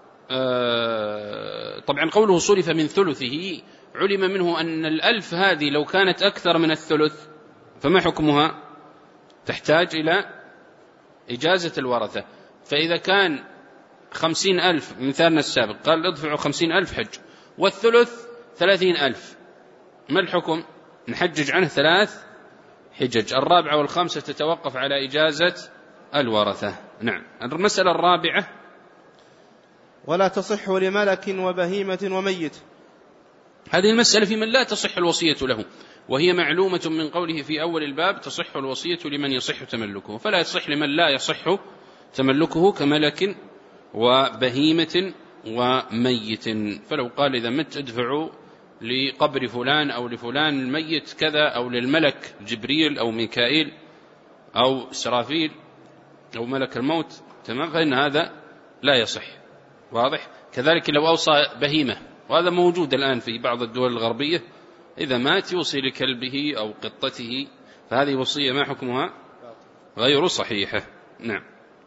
طبعا قوله صرف من ثلثه علم منه أن الألف هذه لو كانت أكثر من الثلث فما حكمها؟ تحتاج إلى إجازة الورثة. فإذا كان خمسين ألف مثالنا السابق قال ادفعوا خمسين ألف حج والثلث ثلاثين ألف، ما الحكم؟ نحجج عنه ثلاث حجج، الرابعة والخامسة تتوقف على إجازة الورثة. نعم. المسألة الرابعة ولا تصح لملك وبهيمة وميت. هذه المسألة في من لا تصح الوصية له، وهي معلومة من قوله في أول الباب تصح الوصية لمن يصح تملكه، فلا يصح لمن لا يصح تملكه كملك وبهيمة وميت. فلو قال إذا مت ادفعوا لقبر فلان أو لفلان الميت كذا، أو للملك جبريل أو ميكائيل أو إسرافيل أو ملك الموت، تمام، فإن هذا لا يصح. واضح؟ كذلك لو أوصى بهيمة، وهذا موجود الآن في بعض الدول الغربية، إذا مات يوصي لكلبه أو قطته، فهذه وصية ما حكمها؟ غير صحيحة. نعم.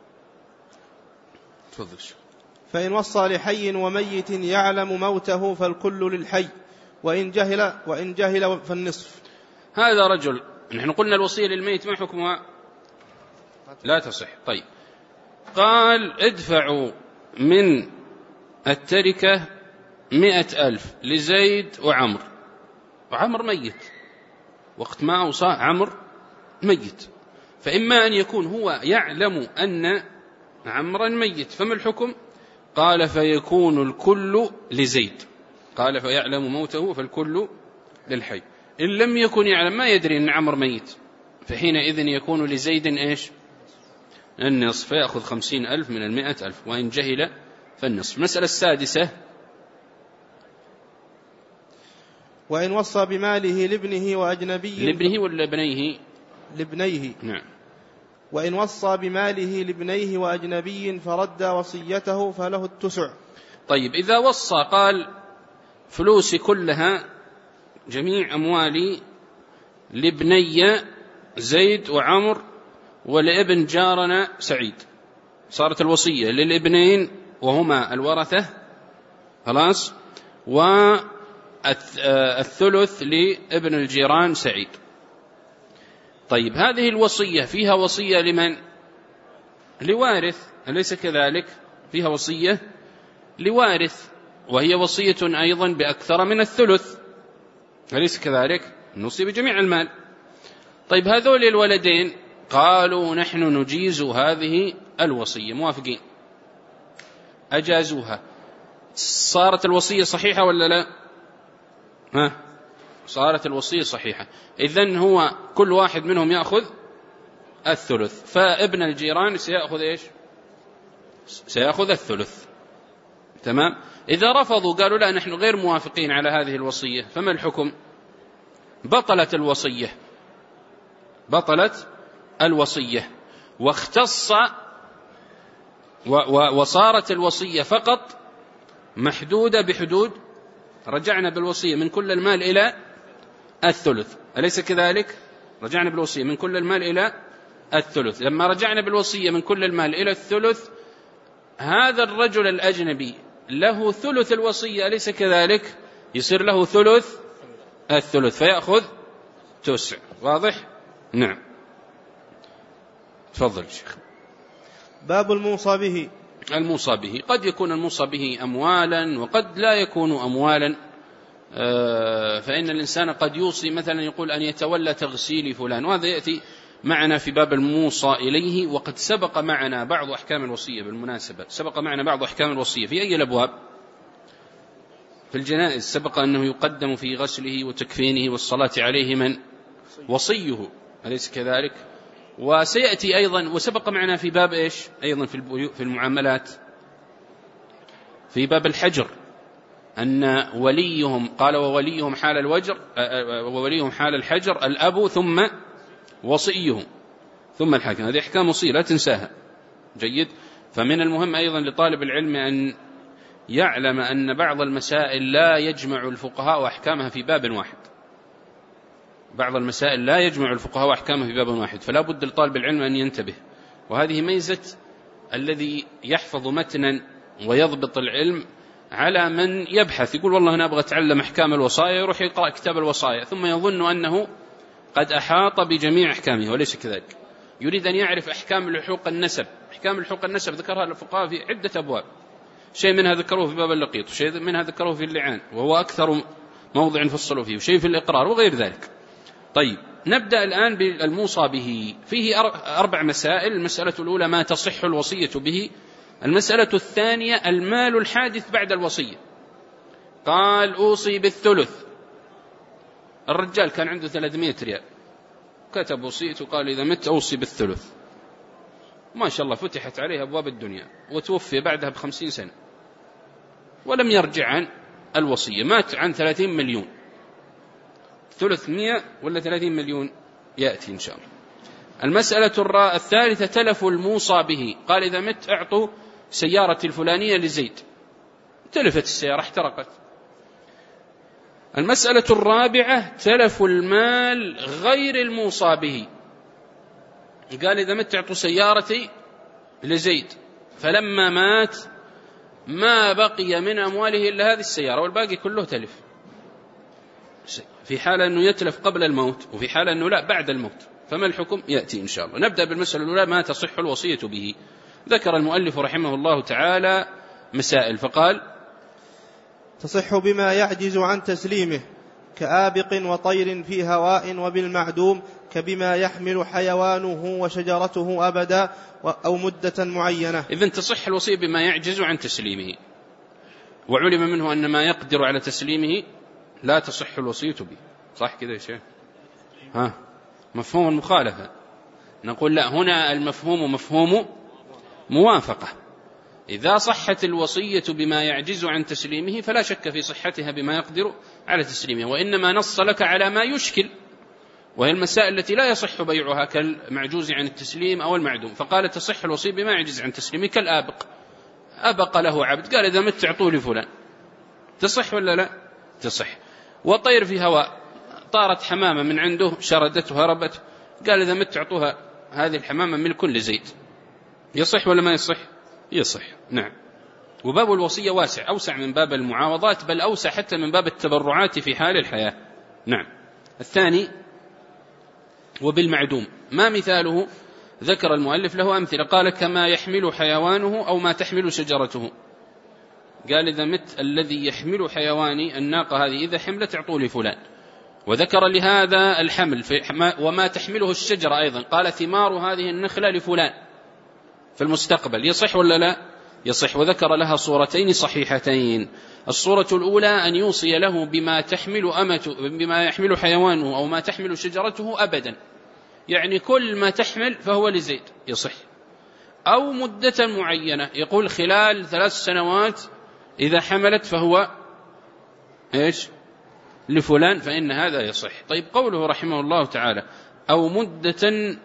تفضل. فإن وصى لحي وميت يعلم موته فالكل للحي، وإن جهل وإن جهل فالنصف. هذا رجل، نحن قلنا الوصية للميت ما حكمها؟ لا تصح. طيب، قال ادفعوا من التركة مئة ألف لزيد وعمر، وعمر ميت، وقت ما أوصى عمر ميت، فإما أن يكون هو يعلم أن عمرا ميت، فما الحكم؟ قال فيكون الكل لزيد، قال فيعلم موته فالكل للحي. إن لم يكن يعلم، ما يدري أن عمر ميت، فحينئذ يكون لزيد إيش؟ النصف، فيأخذ خمسين ألف من المئة ألف، وإن جهل فالنصف. المسألة السادسة وإن وصى بماله لابنه وأجنبي. لابنه ولا ابنيه؟ لابنيه. نعم. وإن وصى بماله لابنيه وأجنبي فرد وصيته فله التسع. طيب، إذا وصى قال فلوسي كلها جميع أموالي لابني زيد وعمر ولابن جارنا سعيد، صارت الوصية للابنين وهما الورثة، خلاص، والثلث لابن الجيران سعيد. طيب، هذه الوصية فيها وصية لمن؟ لوارث، أليس كذلك؟ فيها وصية لوارث، وهي وصية أيضا بأكثر من الثلث، أليس كذلك؟ نوصي بجميع المال. طيب، هذول الولدين قالوا نحن نجيز هذه الوصية، موافقين، أجازوها، صارت الوصية صحيحة ولا لا؟ ها؟ صارت الوصية صحيحة. إذن هو كل واحد منهم يأخذ الثلث، فابن الجيران سيأخذ إيش؟ سيأخذ الثلث، تمام. إذا رفضوا قالوا لا نحن غير موافقين على هذه الوصية، فما الحكم؟ بطلت الوصية، بطلت الوصية، واختص وصارت الوصية فقط محدودة بحدود رجعنا بالوصية من كل المال إلى الثلث، أليس كذلك؟ رجعنا بالوصية من كل المال إلى الثلث. لما رجعنا بالوصية من كل المال إلى الثلث، هذا الرجل الأجنبي له ثلث الوصية، أليس كذلك؟ يصير له ثلث الثلث، فيأخذ تسع. واضح؟ نعم. تفضل شيخ. باب الموصى به. الموصى به قد يكون الموصى به أموالا وقد لا يكون أموالا، فإن الإنسان قد يوصي مثلا يقول أن يتولى تغسيل فلان، وهذا يأتي معنا في باب الموصى إليه. وقد سبق معنا بعض أحكام الوصية، بالمناسبة سبق معنا بعض أحكام الوصية في أي الأبواب؟ في الجنائز سبق أنه يقدم في غسله وتكفينه والصلاة عليه من؟ وصيه، أليس كذلك؟ وسيأتي أيضا، وسبق معنا في باب إيش أيضا في المعاملات، في باب الحجر، أن وليهم قال ووليهم حال الوجر ووليهم حال الحجر الأب ثم وصيه ثم الحاكم. هذه أحكام وصية لا تنساها. جيد. فمن المهم أيضا لطالب العلم أن يعلم أن بعض المسائل لا يجمع الفقهاء أحكامها في باب واحد، بعض المسائل لا يجمع الفقهاء أحكامها في باب واحد، فلا بد لطالب العلم أن ينتبه. وهذه ميزة الذي يحفظ متنا ويضبط العلم على من يبحث، يقول والله أنا أبغى أتعلم أحكام الوصايا، يروح يقرأ كتاب الوصايا ثم يظن أنه قد أحاط بجميع أحكامه، وليس كذلك. يريد أن يعرف أحكام لحوق النسب. أحكام لحوق النسب ذكرها الفقهاء في عدة أبواب، شيء منها ذكروه في باب اللقيط، وشيء منها ذكروه في اللعان وهو أكثر موضع فصلوا فيه، وشيء في الإقرار وغير ذلك. طيب نبدأ الآن بالموصى به. فيه أربع مسائل. المسألة الأولى ما تصح الوصية به. المسألة الثانية المال الحادث بعد الوصية. قال أوصي بالثلث، الرجال كان عنده ثلاثمائة ريال، كتب وصيته قال إذا مت أوصي بالثلث، ما شاء الله فتحت عليه أبواب الدنيا، وتوفي بعدها بخمسين سنة ولم يرجع عن الوصية، مات عن ثلاثين مليون. ثلثمائة ولا ثلاثين مليون يأتي إن شاء الله. المسألة الثالثة تلف الموصى به. قال إذا مت أعطوا سيارة الفلانية لزيد، تلفت السيارة احترقت. المسألة الرابعة تلف المال غير الموصى به. قال إذا مت أعطوا سيارتي لزيد، فلما مات ما بقي من أمواله إلا هذه السيارة والباقي كله تلف، في حالة أنه يتلف قبل الموت وفي حالة أنه لا بعد الموت. فما الحكم؟ يأتي إن شاء الله. نبدأ بالمسألة الأولى ما تصح الوصية به. ذكر المؤلف رحمه الله تعالى مسائل فقال تصح بما يعجز عن تسليمه كآبق وطير في هواء، وبالمعدوم كبما يحمل حيوانه وشجرته أبدا أو مدة معينة. إذن تصح الوصية بما يعجز عن تسليمه، وعلم منه أن ما يقدر على تسليمه لا تصح الوصية به. صح كذا يا شيخ؟ ها مفهوم المخالفة. نقول لا، هنا المفهوم مفهوم موافقة. إذا صحت الوصية بما يعجز عن تسليمه فلا شك في صحتها بما يقدر على تسليمه، وإنما نص لك على ما يشكل، وهي المسائل التي لا يصح بيعها كالمعجوز عن التسليم أو المعدوم. فقال تصح الوصية بما يعجز عن تسليمه كالآبق، أبق له عبد قال إذا مت اعطوه لفلان، تصح ولا لا؟ تصح. وطير في هواء، طارت حمامة من عنده شردته هربت، قال إذا مت اعطوها هذه الحمامة ملك لزيد، يصح ولا ما يصح؟ يصح. نعم. وباب الوصية واسع، أوسع من باب المعاوضات، بل أوسع حتى من باب التبرعات في حال الحياة. نعم. الثاني وبالمعدوم، ما مثاله؟ ذكر المؤلف له أمثلة، قال كما يحمل حيوانه أو ما تحمل شجرته. قال إذا مت الذي يحمل حيواني الناقة هذه إذا حملت اعطوا لفلان. وذكر لهذا الحمل في وما تحمله الشجرة أيضا، قال ثمار هذه النخلة لفلان في المستقبل، يصح ولا لا؟ يصح. وذكر لها صورتين صحيحتين. الصورة الأولى أن يوصي له بما تحمل أمته، بما يحمل حيوانه أو ما تحمل شجرته أبدا، يعني كل ما تحمل فهو لزيد، يصح. أو مدة معينة، يقول خلال ثلاث سنوات إذا حملت فهو إيش؟ لفلان، فإن هذا يصح. طيب قوله رحمه الله تعالى أو مدة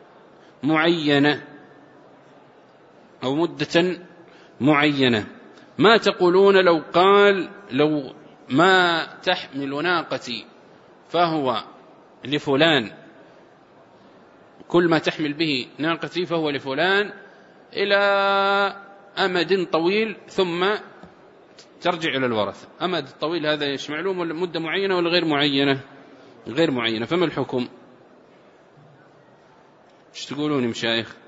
معينة، أو مدة معينة، ما تقولون لو قال لو ما تحمل ناقتي فهو لفلان، كل ما تحمل به ناقتي فهو لفلان إلى أمد طويل ثم ترجع إلى الورثة. أمد طويل هذا إيش معلوم، ولا مدة معينة ولا غير معينة؟ غير معينة. فما الحكم؟ ايش تقولون مشايخ؟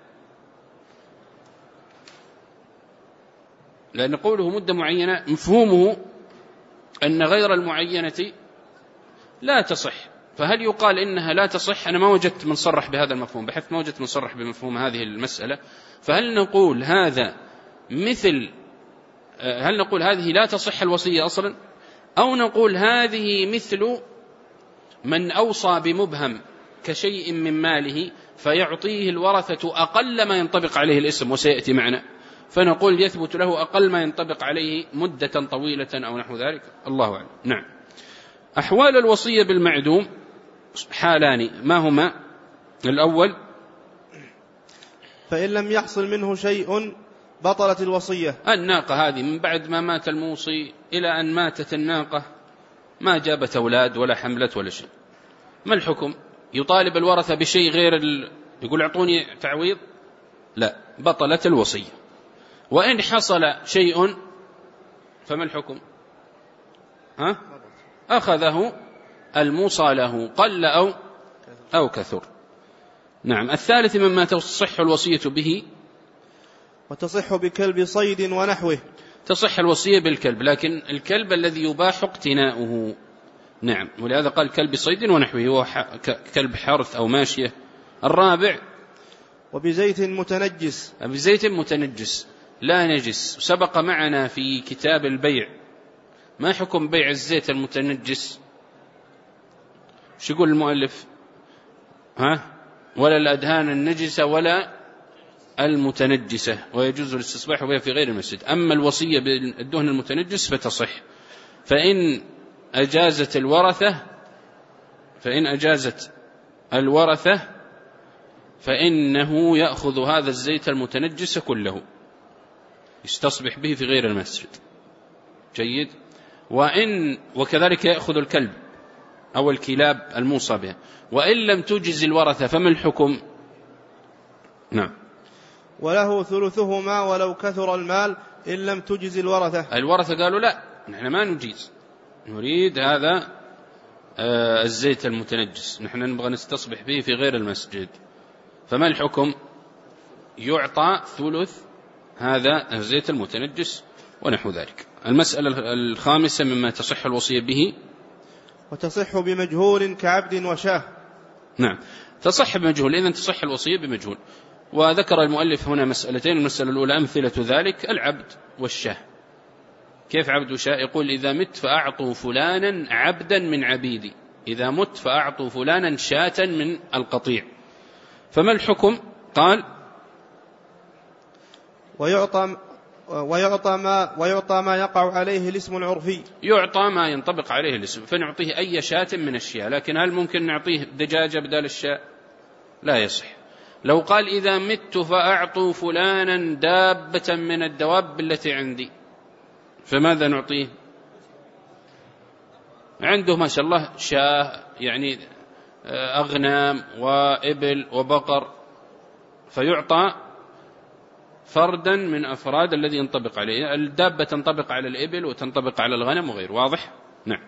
لأن قوله مدة معينة مفهومه أن غير المعينة لا تصح. فهل يقال إنها لا تصح؟ أنا ما وجدت من صرح بهذا المفهوم، بحثت ما وجدت من صرح بمفهوم هذه المسألة. فهل نقول هذا مثل هل نقول هذه لا تصح الوصية أصلا، أو نقول هذه مثل من أوصى بمبهم كشيء من ماله فيعطيه الورثة أقل ما ينطبق عليه الاسم، وسيأتي معنا، فنقول يثبت له أقل ما ينطبق عليه مدة طويلة أو نحو ذلك، الله أعلم. نعم. أحوال الوصية بالمعدوم حالان، ما هما؟ الأول فإن لم يحصل منه شيء بطلت الوصية. الناقة هذه من بعد ما مات الموصي إلى أن ماتت الناقة ما جابت أولاد ولا حملت ولا شيء، ما الحكم؟ يطالب الورثة بشيء غير ال... يقول اعطوني تعويض؟ لا، بطلت الوصية. وإن حصل شيء فما الحكم؟ ها؟ أخذه الموصى له قل أو أو كثر. نعم. الثالث مما تصح الوصية به، وتصح بكلب صيد ونحوه. تصح الوصية بالكلب، لكن الكلب الذي يباح اقتناؤه. نعم. ولهذا قال كلب صيد ونحوه، هو كلب حرث أو ماشية. الرابع وبزيت متنجس. بزيت متنجس لا نجس. سبق معنا في كتاب البيع ما حكم بيع الزيت المتنجس؟ شو يقول المؤلف؟ ها؟ ولا الأدهان النجسة ولا المتنجسة، ويجوز الاستصباح بها في غير المسجد. أما الوصية بالدهن المتنجس فتصح، فإن أجازت الورثة فإن أجازت الورثة فإنه يأخذ هذا الزيت المتنجس كله يستصبح به في غير المسجد. جيد. وإن وكذلك يأخذ الكلب أو الكلاب الموصى بها. وإن لم تجز الورثة فما الحكم؟ نعم. وله ثلثهما ولو كثر المال إن لم تجز الورثة. الورثة قالوا لا، نحن ما نجيز، نريد هذا آه الزيت المتنجس، نحن نبغى نستصبح به في غير المسجد، فما الحكم؟ يعطى ثلث هذا الزيت المتنجس ونحو ذلك. المسألة الخامسة مما تصح الوصية به، وتصح بمجهول كعبد وشاه. نعم. تصح بمجهول، إذن تصح الوصية بمجهول. وذكر المؤلف هنا مسألتين. المسألة الأولى أمثلة ذلك العبد والشاه. كيف عبد وشاه؟ يقول إذا مت فأعطوا فلانا عبدا من عبيدي، إذا مت فأعطوا فلانا شاة من القطيع، فما الحكم؟ قال ويعطى ويعطى ما ويعطى ما يقع عليه الاسم العرفي. يعطى ما ينطبق عليه الاسم، فنعطيه أي شاة من الشياه. لكن هل ممكن نعطيه دجاجة بدل الشاة؟ لا يصح. لو قال إذا مت فأعطوا فلانا دابة من الدواب التي عندي، فماذا نعطيه؟ عنده ما شاء الله شاه، يعني أغنام وإبل وبقر، فيعطى فردا من أفراد الذي ينطبق عليه. الدابة تنطبق على الإبل وتنطبق على الغنم وغيره. واضح؟ نعم.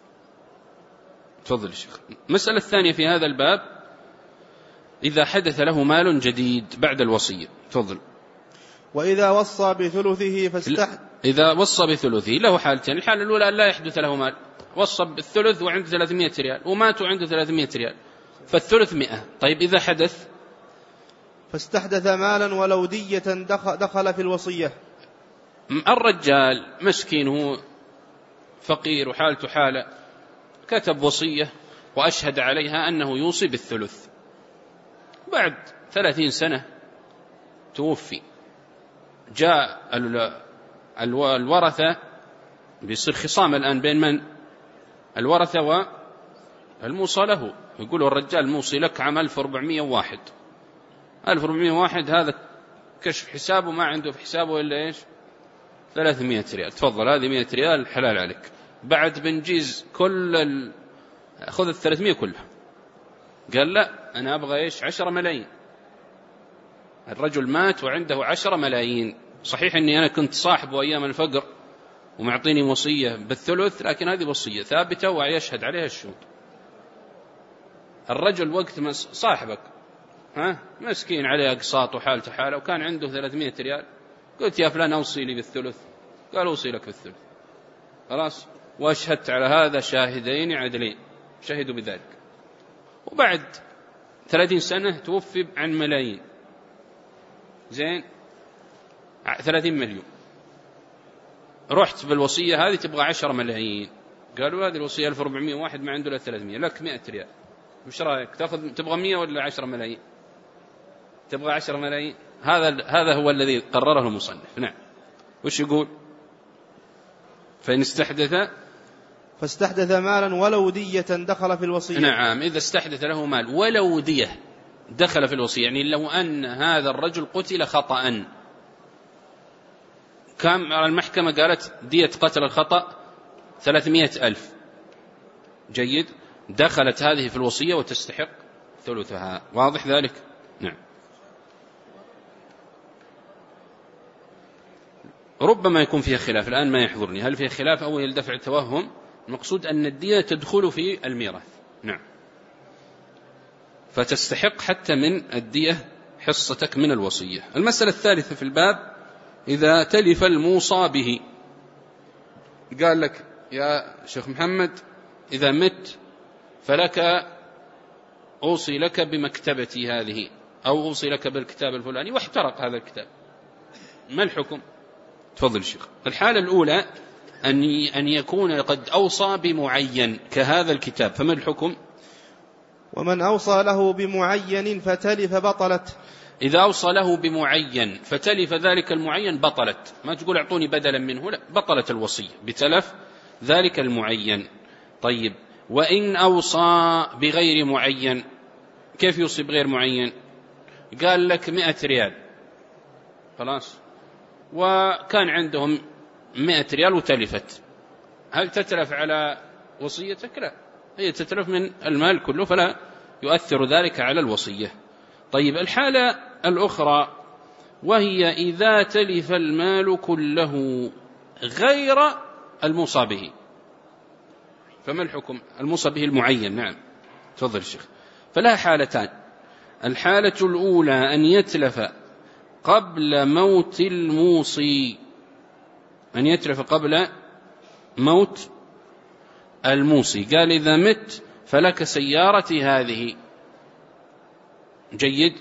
تفضل الشيخ. المسألة الثانية في هذا الباب إذا حدث له مال جديد بعد الوصية. تفضل. وإذا وصى بثلثه فاستحد. إذا وصى بثلثه له حالتين. الحالة الأولى أن لا يحدث له مال، وصى بالثلث وعنده ثلاثمائة ريال ومات وعنده ثلاثمائة ريال، فالثلث مئة. طيب إذا حدث فاستحدث مالا ولو دية دخل في الوصية. الرجال مسكين هو فقير وحالته حالة، كتب وصية وأشهد عليها أنه يوصي بالثلث، بعد ثلاثين سنة توفي، جاء الورثة، بيصير خصام الآن بين من؟ الورثة والموصى له. يقولوا الرجال موصي لك عام ألف وأربعمائة وواحد، ألف وأربعمائة وواحد هذا كشف حسابه ما عنده في حسابه إلا إيش؟ ثلاثمائة ريال. تفضل هذه مائة ريال حلال عليك. بعد بنجيز كل ال... خذ الثلاثمائة كلها. قال لا، أنا أبغى إيش؟ عشرة ملايين. الرجل مات وعنده عشرة ملايين. صحيح أني أنا كنت صاحبه أيام الفقر ومعطيني وصية بالثلث، لكن هذه وصية ثابتة ويشهد عليها الشهود. الرجل وقت ما صاحبك ها مسكين عليه أقساط وحالته حالة وكان عنده ثلاثمائة ريال، قلت يا فلان أوصي لي بالثلث، قال أوصي لك بالثلث، خلاص. وأشهدت على هذا شاهدين عدلين شهدوا بذلك، وبعد ثلاثين سنة توفي عن ملايين، زين ثلاثين مليون، رحت بالوصية هذه تبغى عشر ملايين، قالوا هذه الوصية ألف وأربعمائة واحد ما عنده إلا ثلاثمائة، لك مائة ريال، وش رأيك تأخذ؟ تبغى مئة ولا عشر ملايين؟ تبغى عشر ملايين. هذا هذا هو الذي قرره المصنف. نعم. وش يقول؟ فإن استحدث فاستحدث مالا ولو دية دخل في الوصية. نعم، إذا استحدث له مال ولو دية دخل في الوصية، يعني لو أن هذا الرجل قتل خطأ، كم المحكمة قالت دية قتل الخطأ ثلاثمائة ألف، جيد، دخلت هذه في الوصية وتستحق ثلثها. واضح ذلك؟ نعم. ربما يكون فيها خلاف، الآن ما يحضرني هل فيها خلاف أو يلدفع التوهم. المقصود أن الدية تدخل في الميراث. نعم، فتستحق حتى من الدية حصتك من الوصية. المسألة الثالثة في الباب: إذا تلف الموصى به. قال لك يا شيخ محمد إذا مت فلك أوصي لك بمكتبتي هذه، أو أوصي لك بالكتاب الفلاني، واحترق هذا الكتاب، ما الحكم؟ تفضل الشيخ. الحالة الأولى أن أن يكون قد أوصى بمعين كهذا الكتاب، فما الحكم؟ ومن أوصى له بمعين فتلف بطلت. إذا أوصى له بمعين فتلف ذلك المعين بطلت، ما تقول أعطوني بدلا منه، لا، بطلت الوصية بتلف ذلك المعين. طيب، وإن أوصى بغير معين، كيف يوصي بغير معين؟ قال لك مئة ريال، خلاص، وكان عندهم مئة ريال وتلفت، هل تتلف على وصيتك؟ لا، هي تتلف من المال كله، فلا يؤثر ذلك على الوصية. طيب، الحالة الأخرى وهي إذا تلف المال كله غير الموصى به، فما الحكم؟ الموصى به المعين. نعم، تفضل الشيخ. فلها حالتان: الحالة الأولى أن يتلف قبل موت الموصي، أن يتلف قبل موت الموصي. قال إذا مت فلك سيارتي هذه، جيد،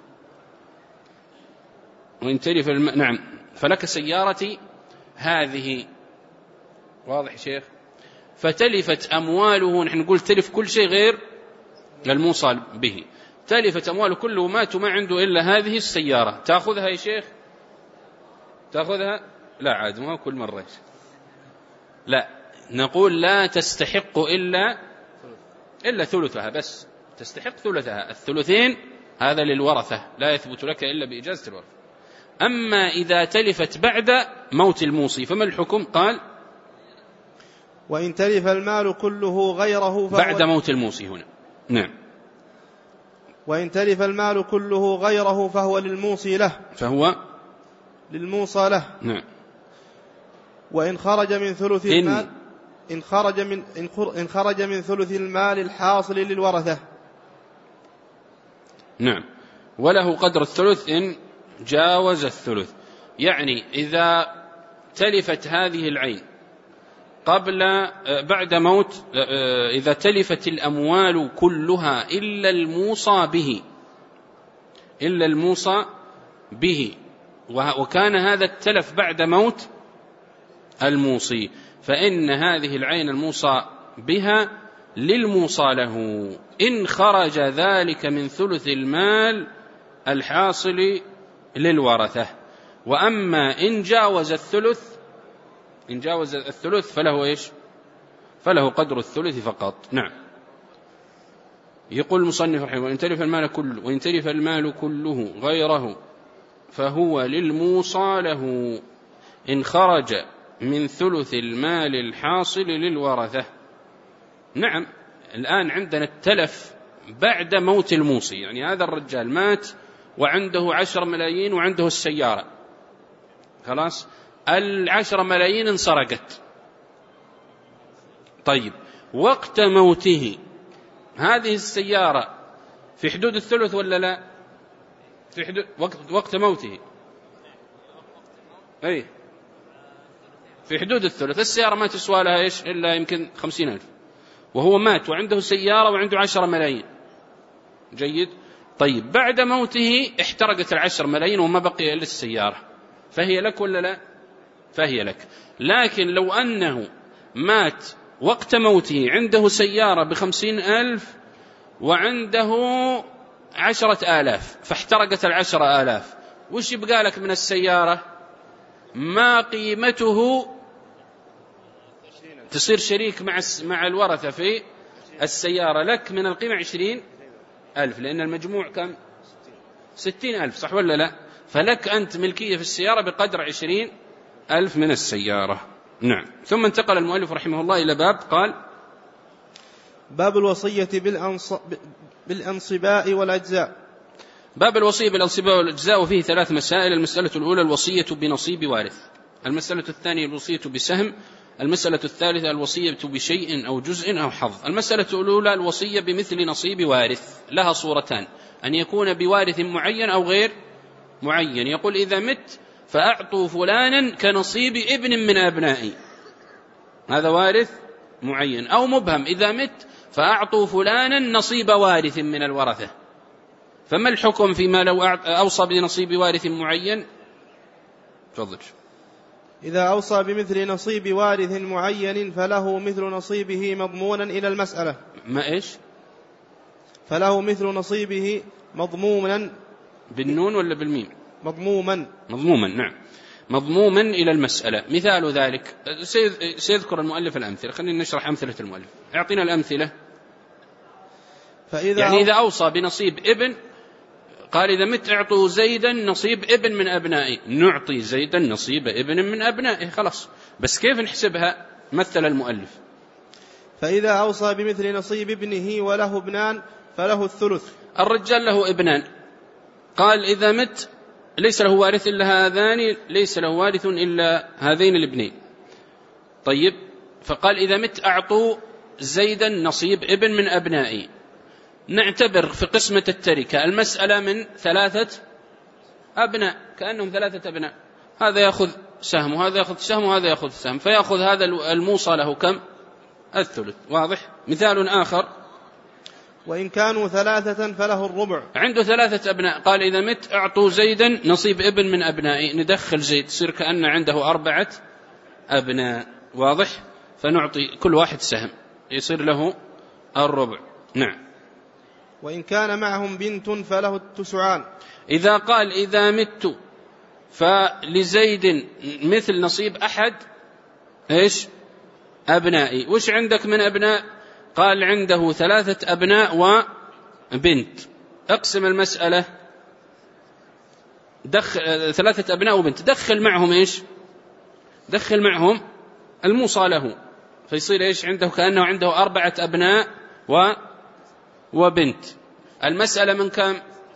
وإن تلف الم... نعم فلك سيارتي هذه، واضح شيخ؟ فتلفت أمواله، نحن نقول تلف كل شيء غير الموصى به، تلفت أمواله كله، مات وما عنده إلا هذه السيارة، تأخذها يا شيخ؟ تأخذها؟ لا، عاد ما كل مرة، لا، نقول لا تستحق إلا إلا ثلثها، بس تستحق ثلثها، الثلثين هذا للورثة، لا يثبت لك إلا بإجازة الورثة. أما إذا تلفت بعد موت الموصي فما الحكم؟ قال وإن تلف المال كله غيره فهو بعد موت الموصي هنا. نعم، وإن تلف المال كله غيره فهو للموصي له، فهو للموصى له. نعم. وإن خرج من ثلث إن المال إن خرج من إن خرج من ثلث المال الحاصل للورثة. نعم، وله قدر الثلث إن جاوز الثلث. يعني إذا تلفت هذه العين قبل بعد موت، إذا تلفت الأموال كلها إلا الموصى به إلا الموصى به وكان هذا التلف بعد موت الموصي، فإن هذه العين الموصى بها للموصى له إن خرج ذلك من ثلث المال الحاصل للورثة. وأما إن جاوز الثلث إن جاوز الثلث فله إيش؟ فله قدر الثلث فقط. نعم. يقول المصنف رحمه: وإن تلف المال كله وإن تلف المال كله غيره فهو للموصى له إن خرج من ثلث المال الحاصل للورثة. نعم، الآن عندنا التلف بعد موت الموصي، يعني هذا الرجال مات وعنده عشر ملايين وعنده السيارة، خلاص، العشر ملايين انسرقت. طيب، وقت موته هذه السيارة في حدود الثلث ولا لا؟ في حدود وقت, وقت موته، أي في حدود الثلث. السيارة ما تسوى لها إيش إلا يمكن خمسين ألف، وهو مات وعنده سيارة وعنده عشرة ملايين. جيد. طيب بعد موته احترقت العشر ملايين وما بقي إلا السيارة، فهي لك ولا لا؟ فهي لك. لكن لو أنه مات وقت موته عنده سيارة بخمسين ألف وعنده عشرة آلاف، فاحترقت العشرة آلاف، وش يبقى لك من السيارة؟ ما قيمته؟ تصير شريك مع مع الورثة في السيارة، لك من القيمة عشرين ألف، لأن المجموع كم؟ ستين ألف، صح ولا لا؟ فلك أنت ملكية في السيارة بقدر عشرين ألف من السيارة. نعم. ثم انتقل المؤلف رحمه الله إلى باب، قال: باب الوصية بالأنص... بالأنصباء والأجزاء. باب الوصية بالأنصباء والأجزاء، وفيه ثلاث مسائل. المسألة الأولى الوصية بنصيب وارث، المسألة الثانية الوصية بسهم، المسألة الثالثة الوصية بشيء أو جزء أو حظ. المسألة الأولى الوصية بمثل نصيب وارث، لها صورتان: أن يكون بوارث معين أو غير معين. يقول: إذا مت فأعطوا فلانا كنصيب ابن من أبنائي، هذا وارث معين. أو مبهم: إذا مت فأعطوا فلانا نصيب وارث من الورثة. فما الحكم فيما لو أوصى بنصيب وارث معين؟ تفضل. إذا أوصى بمثل نصيب وارث معين فله مثل نصيبه مضمونا إلى المسألة. ما إيش؟ فله مثل نصيبه مضمونا. بالنون ولا بالميم؟ مضموما. مضموما، نعم، مضموما إلى المسألة. مثال ذلك سيذكر المؤلف الأمثلة. خلينا نشرح أمثلة المؤلف. أعطينا الأمثلة. فإذا يعني إذا أوصى بنصيب ابن، قال: إذا مت أعطوا زيدا نصيب ابن من أبنائي، نعطي زيدا نصيب ابن من أبنائه، خلاص. بس كيف نحسبها؟ مثل المؤلف: فإذا أوصى بمثل نصيب ابنه وله ابنان فله الثلث. الرجال له ابنان، قال: إذا مت ليس له وارث إلا هذان، ليس له وارث إلا هذين الابنين. طيب، فقال: إذا مت أعطوا زيدا نصيب ابن من أبنائي. نعتبر في قسمة التركة المسألة من ثلاثة أبناء، كأنهم ثلاثة أبناء، هذا يأخذ سهم وهذا يأخذ سهم وهذا يأخذ سهم، فيأخذ هذا الموصى له كم؟ الثلث. واضح؟ مثال آخر: وإن كانوا ثلاثة فله الربع. عنده ثلاثة أبناء، قال: إذا مت أعطوا زيدا نصيب ابن من أبنائي، ندخل زيد، يصير كأن عنده أربعة أبناء. واضح؟ فنعطي كل واحد سهم، يصير له الربع. نعم. وإن كان معهم بنت فله التسعان. إذا قال: إذا مت فلزيد مثل نصيب أحد إيش؟ أبنائي. وش عندك من أبناء؟ قال: عنده ثلاثة أبناء وبنت. اقسم المسألة، دخل ثلاثة أبناء وبنت، دخل معهم إيش؟ دخل معهم الموصى له، فيصير إيش عنده؟ كأنه عنده أربعة أبناء و وبنت. المسألة من كم؟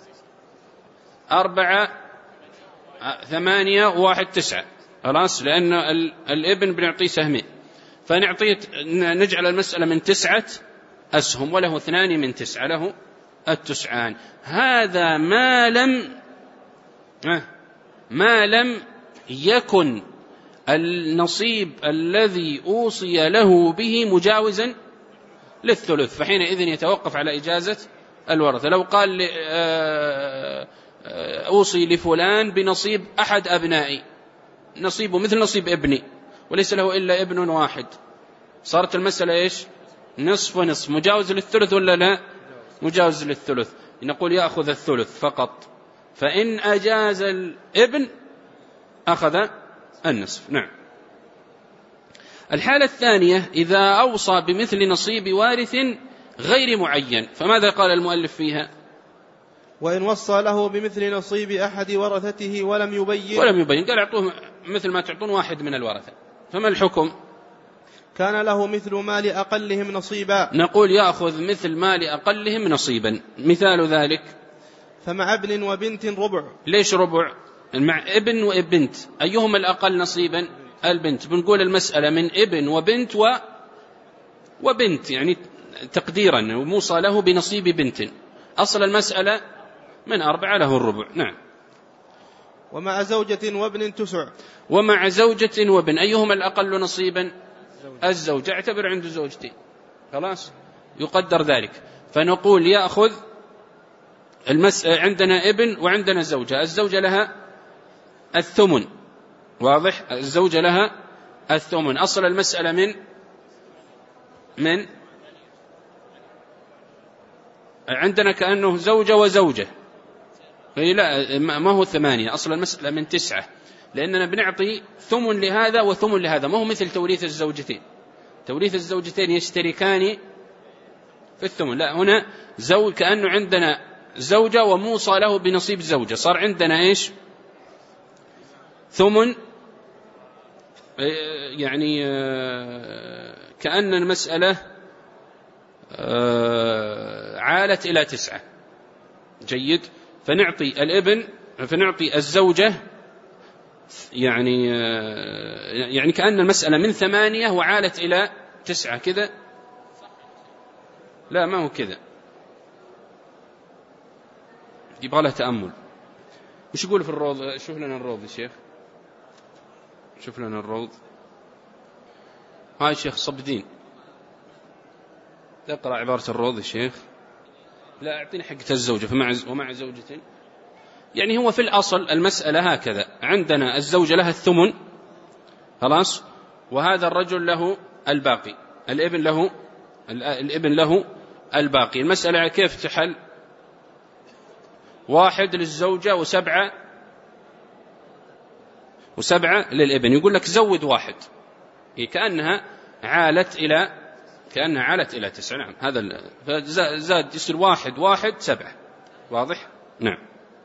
أربعة ثمانية وواحد تسعة، خلاص، لأن الابن بنعطيه سهمين، فنعطيه نجعل المسألة من تسعة أسهم، وله اثنان من تسعة، له التسعان. هذا ما لم ما لم يكن النصيب الذي أوصي له به مجاوزا للثلث، فحينئذ يتوقف على إجازة الورثة. لو قال أوصي لفلان بنصيب أحد أبنائي، نصيبه مثل نصيب ابني وليس له إلا ابن واحد، صارت المسألة إيش؟ نصف ونصف. مجاوز للثلث ولا لا؟ مجاوز للثلث. نقول يأخذ الثلث فقط، فإن أجاز الابن أخذ النصف. نعم. الحالة الثانية: إذا أوصى بمثل نصيب وارث غير معين، فماذا قال المؤلف فيها؟ وإن وصى له بمثل نصيب أحد ورثته ولم يبين ولم يبين قال: أعطوه مثل ما تعطون واحد من الورثة، فما الحكم؟ كان له مثل مال أقلهم نصيبا. نقول يأخذ مثل مال أقلهم نصيبا. مثال ذلك: فمع ابن وبنت ربع. ليش ربع؟ مع ابن وبنت، أيهما الأقل نصيبا؟ البنت. بنقول المسألة من ابن وبنت و... وبنت، يعني تقديرا وموصى له بنصيب بنت. أصل المسألة من أربعة له الربع. نعم. ومع زوجة وابن تسع. ومع زوجة وابن أيهما الأقل نصيبا؟ الزوجة. اعتبر عنده زوجتين خلاص يقدر ذلك. فنقول يأخذ المس... عندنا ابن وعندنا زوجة. الزوجة لها الثمن واضح. الزوجة لها الثمن. أصل المسألة من من عندنا كأنه زوجة وزوجة. لا ما هو ثمانية. أصل المسألة من تسعة لأننا بنعطي ثمن لهذا وثمن لهذا. ما هو مثل توريث الزوجتين. توريث الزوجتين يشتركان في الثمن. لا هنا زوج كأنه عندنا زوجة وموصى له بنصيب زوجة. صار عندنا إيش ثمن. يعني كأن المسألة عالت إلى تسعة. جيد. فنعطي الابن فنعطي الزوجة يعني يعني كأن المسألة من ثمانية وعالت إلى تسعة كذا. لا ما هو كذا يبغى له تأمل. وش يقول في الروض؟ شوف لنا الروض يا شيخ. شوف لنا الروض. هاي شيخ صبدين اقرأ عبارة الروض يا شيخ. لا أعطيني حقة الزوجة فمع ومع زوجة. يعني هو في الأصل المسألة هكذا. عندنا الزوجة لها الثمن خلاص وهذا الرجل له الباقي. الابن له الابن له الباقي. المسألة كيف تحل؟ واحد للزوجة وسبعة وسبعة للابن. يقول لك زود واحد كأنها عالت إلى كأنها عالت إلى تسعة. نعم هذا فزاد يصير واحد واحد سبعة. واضح؟ نعم.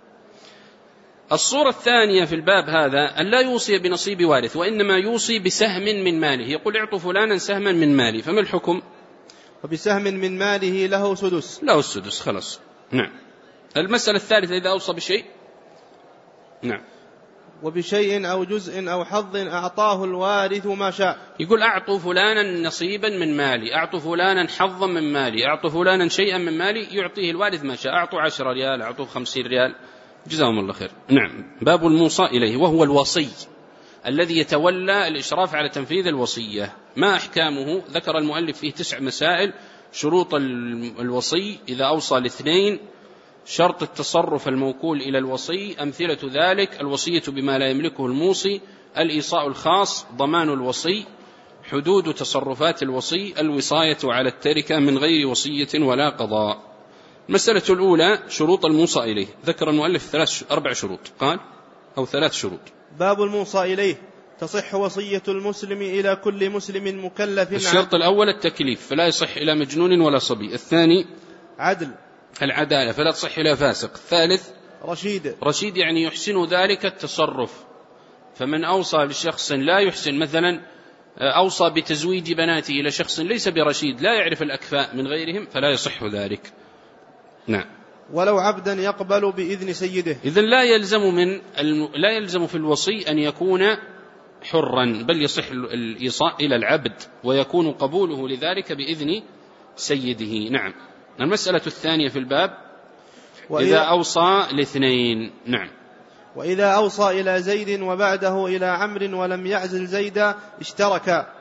الصورة الثانية في الباب هذا أن لا يوصي بنصيب وارث وإنما يوصي بسهم من ماله. يقول اعطوا فلانا سهما من مالي. فما الحكم؟ وبسهم من ماله له سدس. له السدس خلاص. نعم. المسألة الثالثة إذا أوصى بشيء. نعم. وبشيء أو جزء أو حظ أعطاه الوارث ما شاء. يقول أعطوا فلانا نصيبا من مالي. أعطوا فلانا حظا من مالي. أعطوا فلانا شيئا من مالي. يعطيه الوارث ما شاء. أعطوا عشرة ريال أعطوا خمسين ريال جزاهم الله خير. نعم. باب الموصى إليه وهو الوصي الذي يتولى الإشراف على تنفيذ الوصية. ما أحكامه؟ ذكر المؤلف فيه تسع مسائل. شروط الوصي إذا أوصى لاثنين. شرط التصرف الموكول إلى الوصي. أمثلة ذلك الوصية بما لا يملكه الموصي. الإيصاء الخاص. ضمان الوصي. حدود تصرفات الوصي. الوصاية على التركة من غير وصية ولا قضاء. المسألة الأولى شروط الموصى إليه. ذكر المؤلف ثلاث أربع شروط قال أو ثلاث شروط. باب الموصى إليه. تصح وصية المسلم إلى كل مسلم مكلف. الشرط الأول التكليف فلا يصح إلى مجنون ولا صبي. الثاني عدل العدالة فلا تصح إلى فاسق. الثالث رشيد. رشيد يعني يحسن ذلك التصرف. فمن أوصى لشخص لا يحسن مثلا أوصى بتزويج بناته إلى شخص ليس برشيد لا يعرف الأكفاء من غيرهم فلا يصح ذلك. نعم. ولو عبدا يقبل بإذن سيده. إذن لا يلزم من لا يلزم في الوصي أن يكون حرا بل يصح الإيصاء إلى العبد ويكون قبوله لذلك بإذن سيده. نعم. المسألة الثانية في الباب إذا أوصى لاثنين. نعم. وإذا أوصى إلى زيد وبعده إلى عمرو ولم يعزل زيدا اشتركا.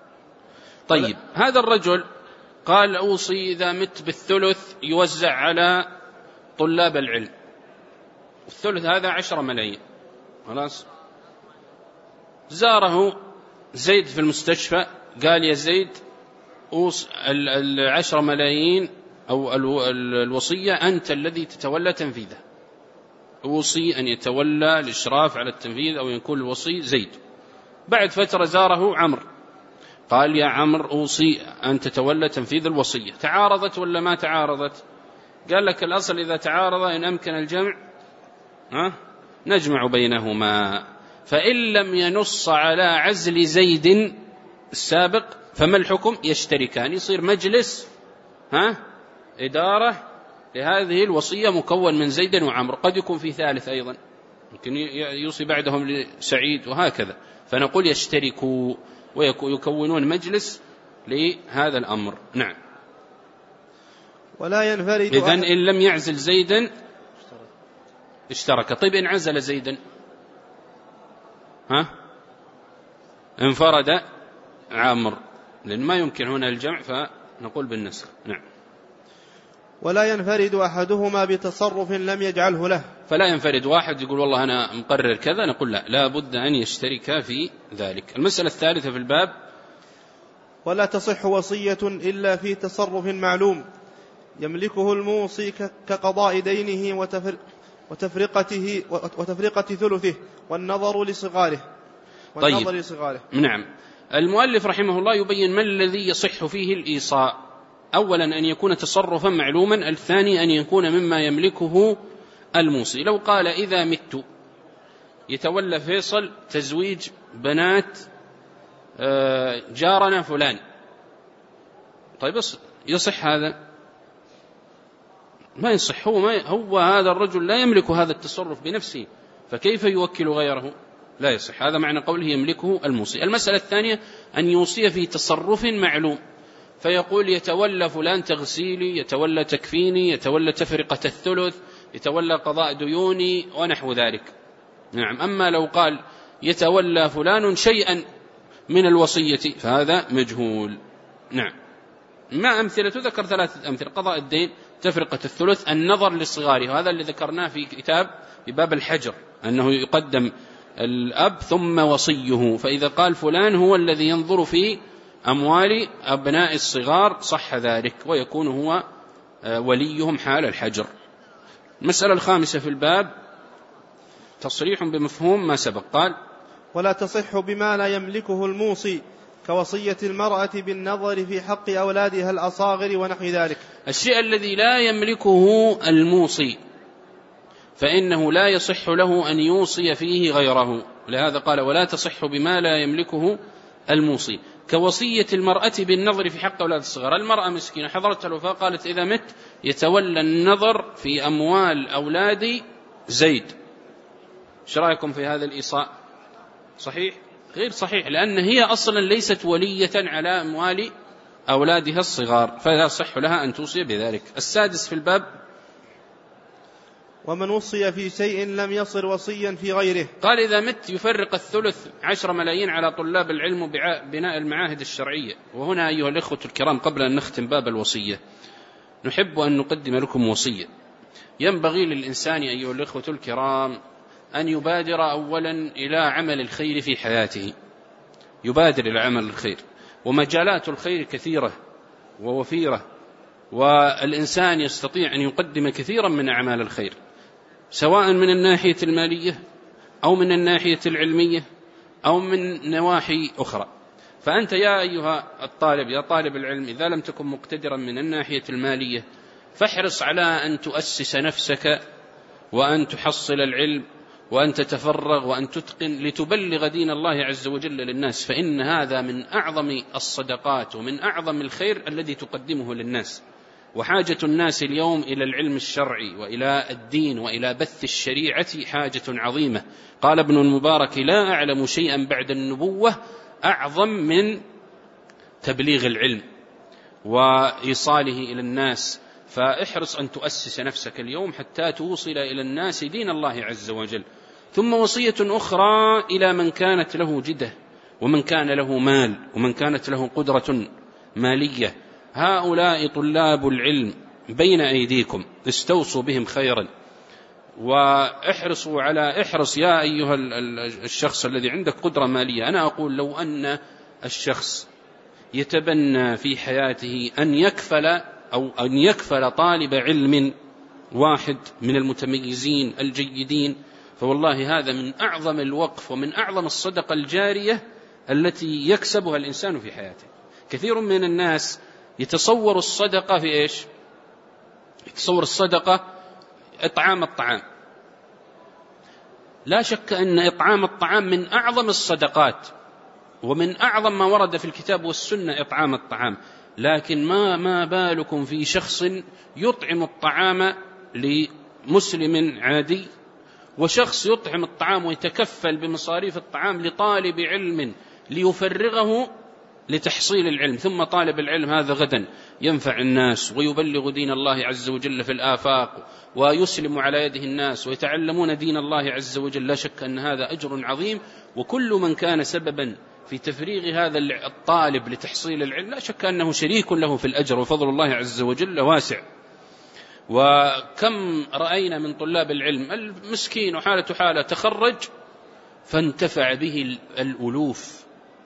طيب هذا الرجل قال أوصي إذا مت بالثلث يوزع على طلاب العلم. الثلث هذا عشر ملايين خلاص. زاره زيد في المستشفى قال يا زيد العشر ملايين أو الوصية أنت الذي تتولى تنفيذه. أوصي أن يتولى الإشراف على التنفيذ أو يكون الوصي زيد. بعد فترة زاره عمرو قال يا عمرو أوصي أن تتولى تنفيذ الوصية. تعارضت ولا ما تعارضت؟ قال لك الأصل إذا تعارض إن أمكن الجمع ها نجمع بينهما. فإن لم ينص على عزل زيد السابق فما الحكم؟ يشتركان. يصير مجلس ها إدارة لهذه الوصية مكون من زيد وعمر. قد يكون في ثالث أيضا يمكن يوصي بعدهم لسعيد وهكذا. فنقول يشتركوا ويكونون مجلس لهذا الأمر. نعم. ولا ينفرد. إذن إن لم يعزل زيدا اشترك. طيب إن عزل زيدا ها انفرد عمرو، لأن ما يمكن هنا الجمع فنقول بالنسخ. نعم. ولا ينفرد أحدهما بتصرف لم يجعله له. فلا ينفرد واحد يقول والله أنا مقرر كذا، نقول لا، لا بد أن يشترك في ذلك. المسألة الثالثة في الباب: ولا تصح وصية إلا في تصرف معلوم يملكه الموصي كقضاء دينه وتفر وتفرقته وتفرقة ثلثه والنظر لصغاره. والنظر طيب. لصغاره. نعم. المؤلف رحمه الله يبين ما الذي يصح فيه الإيصاء. أولا أن يكون تصرفا معلوما، الثاني أن يكون مما يملكه الموصي. لو قال إذا مت يتولى فيصل تزويج بنات جارنا فلان، طيب يصح هذا؟ ما يصح. هو, ما هو هذا الرجل لا يملك هذا التصرف بنفسه، فكيف يوكل غيره؟ لا يصح. هذا معنى قوله يملكه الموصي. المسألة الثانية أن يوصي في تصرف معلوم، فيقول يتولى فلان تغسيلي، يتولى تكفيني، يتولى تفرقة الثلث، يتولى قضاء ديوني ونحو ذلك. نعم. أما لو قال يتولى فلان شيئا من الوصية فهذا مجهول. نعم. ما أمثلة؟ ذكر ثلاثة أمثلة: قضاء الدين، تفرقة الثلث، النظر للصغار. وهذا اللي ذكرناه في كتاب في باب الحجر، أنه يقدم الأب ثم وصيه. فإذا قال فلان هو الذي ينظر في أموال أبناء الصغار صح ذلك، ويكون هو وليهم حال الحجر. المسألة الخامسة في الباب: تصريح بمفهوم ما سبق. قال: ولا تصح بما لا يملكه الموصي كوصية المرأة بالنظر في حق أولادها الأصاغر ونحو ذلك. الشيء الذي لا يملكه الموصي فإنه لا يصح له أن يوصي فيه غيره، لهذا قال: ولا تصح بما لا يملكه الموصي كوصية المرأة بالنظر في حق أولاد الصغار. المرأة مسكينة حضرت الوفاة، قالت إذا مت يتولى النظر في أموال أولادي زيد. ايش رأيكم في هذا الإيصاء؟ صحيح؟ غير صحيح، لأن هي أصلا ليست ولية على أموال أولادها الصغار، فلا يصح لها أن توصي بذلك. السادس في الباب: ومن وصي في شيء لم يصر وصيا في غيره. قال: إذا مت يفرق الثلث عشر ملايين على طلاب العلم وبناء المعاهد الشرعية. وهنا أيها الإخوة الكرام، قبل أن نختم باب الوصية نحب أن نقدم لكم وصية. ينبغي للإنسان أيها الإخوة الكرام أن يبادر أولا إلى عمل الخير في حياته، يبادر إلى عمل الخير، ومجالات الخير كثيرة ووفيرة، والإنسان يستطيع أن يقدم كثيرا من أعمال الخير، سواء من الناحية المالية أو من الناحية العلمية أو من نواحي أخرى. فأنت يا أيها الطالب، يا طالب العلم، إذا لم تكن مقتدرا من الناحية المالية فاحرص على أن تؤسس نفسك وأن تحصل العلم وأن تتفرغ وأن تتقن لتبلغ دين الله عز وجل للناس، فإن هذا من أعظم الصدقات ومن أعظم الخير الذي تقدمه للناس. وحاجة الناس اليوم إلى العلم الشرعي وإلى الدين وإلى بث الشريعة حاجة عظيمة. قال ابن المبارك: لا أعلم شيئا بعد النبوة أعظم من تبليغ العلم وإيصاله إلى الناس. فاحرص أن تؤسس نفسك اليوم حتى توصل إلى الناس دين الله عز وجل. ثم وصية أخرى إلى من كانت له جدة ومن كان له مال ومن كانت له قدرة مالية: هؤلاء طلاب العلم بين أيديكم، استوصوا بهم خيرا، واحرصوا على احرص يا أيها الشخص الذي عندك قدرة مالية. أنا أقول لو أن الشخص يتبنى في حياته أن يكفل أو أن يكفل طالب علم واحد من المتميزين الجيدين، فوالله هذا من أعظم الوقف ومن أعظم الصدقة الجارية التي يكسبها الإنسان في حياته. كثير من الناس يتصور الصدقة في إيش؟ يتصور الصدقة إطعام الطعام. لا شك أن إطعام الطعام من أعظم الصدقات ومن أعظم ما ورد في الكتاب والسنة إطعام الطعام، لكن ما ما بالكم في شخص يطعم الطعام لمسلم عادي، وشخص يطعم الطعام ويتكفل بمصاريف الطعام لطالب علم ليفرغه لتحصيل العلم، ثم طالب العلم هذا غدا ينفع الناس ويبلغ دين الله عز وجل في الآفاق ويسلم على يده الناس ويتعلمون دين الله عز وجل، لا شك أن هذا أجر عظيم. وكل من كان سببا في تفريغ هذا الطالب لتحصيل العلم لا شك أنه شريك له في الأجر، وفضل الله عز وجل واسع. وكم رأينا من طلاب العلم المسكين وحالة حالة تخرج فانتفع به الألوف،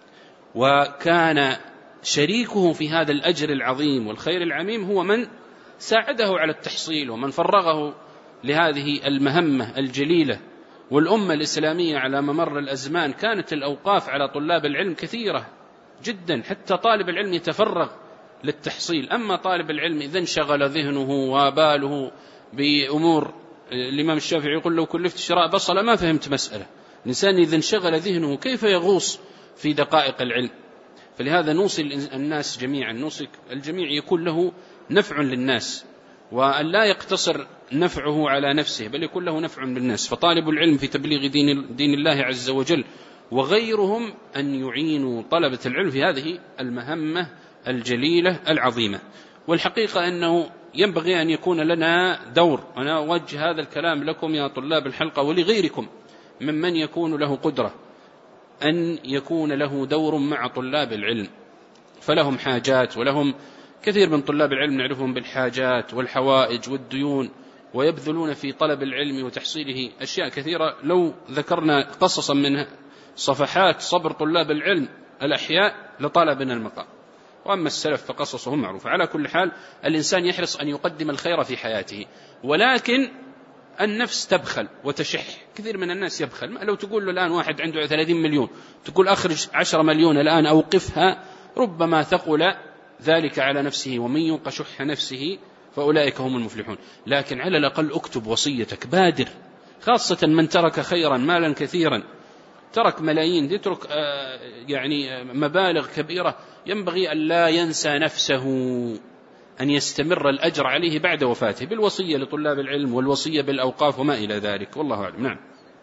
وكان شريكه في هذا الأجر العظيم والخير العميم هو من ساعده على التحصيل ومن فرغه لهذه المهمة الجليلة. والأمة الإسلامية على ممر الأزمان كانت الأوقاف على طلاب العلم كثيرة جدا، حتى طالب العلم يتفرغ للتحصيل. أما طالب العلم إذا انشغل ذهنه وباله بأمور، الإمام الشافعي يقول لو كلفت شراء بصلة ما فهمت مسألة. الإنسان إذا انشغل ذهنه كيف يغوص في دقائق العلم؟ فلهذا نوصي الناس جميعا، نوصي الجميع يكون له نفع للناس، وأن لا يقتصر نفعه على نفسه بل يكون له نفع بالناس. فطالب العلم في تبليغ دين, دين الله عز وجل وغيرهم أن يعينوا طلبة العلم في هذه المهمة الجليلة العظيمة. والحقيقة أنه ينبغي أن يكون لنا دور، أنا أوجه هذا الكلام لكم يا طلاب الحلقة ولغيركم ممن يكون له قدرة، أن يكون له دور مع طلاب العلم، فلهم حاجات، ولهم كثير من طلاب العلم نعرفهم بالحاجات والحوائج والديون، ويبذلون في طلب العلم وتحصيله أشياء كثيرة. لو ذكرنا قصصا من صفحات صبر طلاب العلم الأحياء لطلبنا المقام، وأما السلف فقصصهم معروفة. على كل حال الإنسان يحرص أن يقدم الخير في حياته، ولكن النفس تبخل وتشح. كثير من الناس يبخل، لو تقول له الآن واحد عنده ثلاثين مليون تقول أخرج عشرة مليون الآن أوقفها، ربما ثقل ذلك على نفسه، ومن يوق شح نفسه فأولئك هم المفلحون. لكن على الأقل اكتب وصيتك، بادر، خاصة من ترك خيرا مالا كثيرا، ترك ملايين، يترك يعني مبالغ كبيرة، ينبغي أن لا ينسى نفسه، أن يستمر الأجر عليه بعد وفاته بالوصية لطلاب العلم والوصية بالأوقاف وما إلى ذلك، والله أعلم. نعم.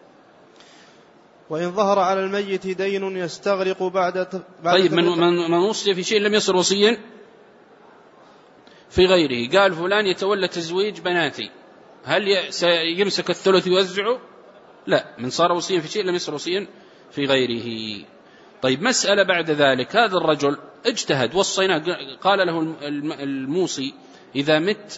وإن ظهر على الميت دين يستغرق بعد, بعد طيب من, من, من وصي في شيء لم يصر وصيا في غيره، قال فلان يتولى تزويج بناتي، هل سيمسك الثلث يوزعه؟ لا، من صار وصيا في شيء لم يصر وصيا في غيره. طيب مسألة بعد ذلك، هذا الرجل اجتهد وصيناه، قال له الموصي إذا مت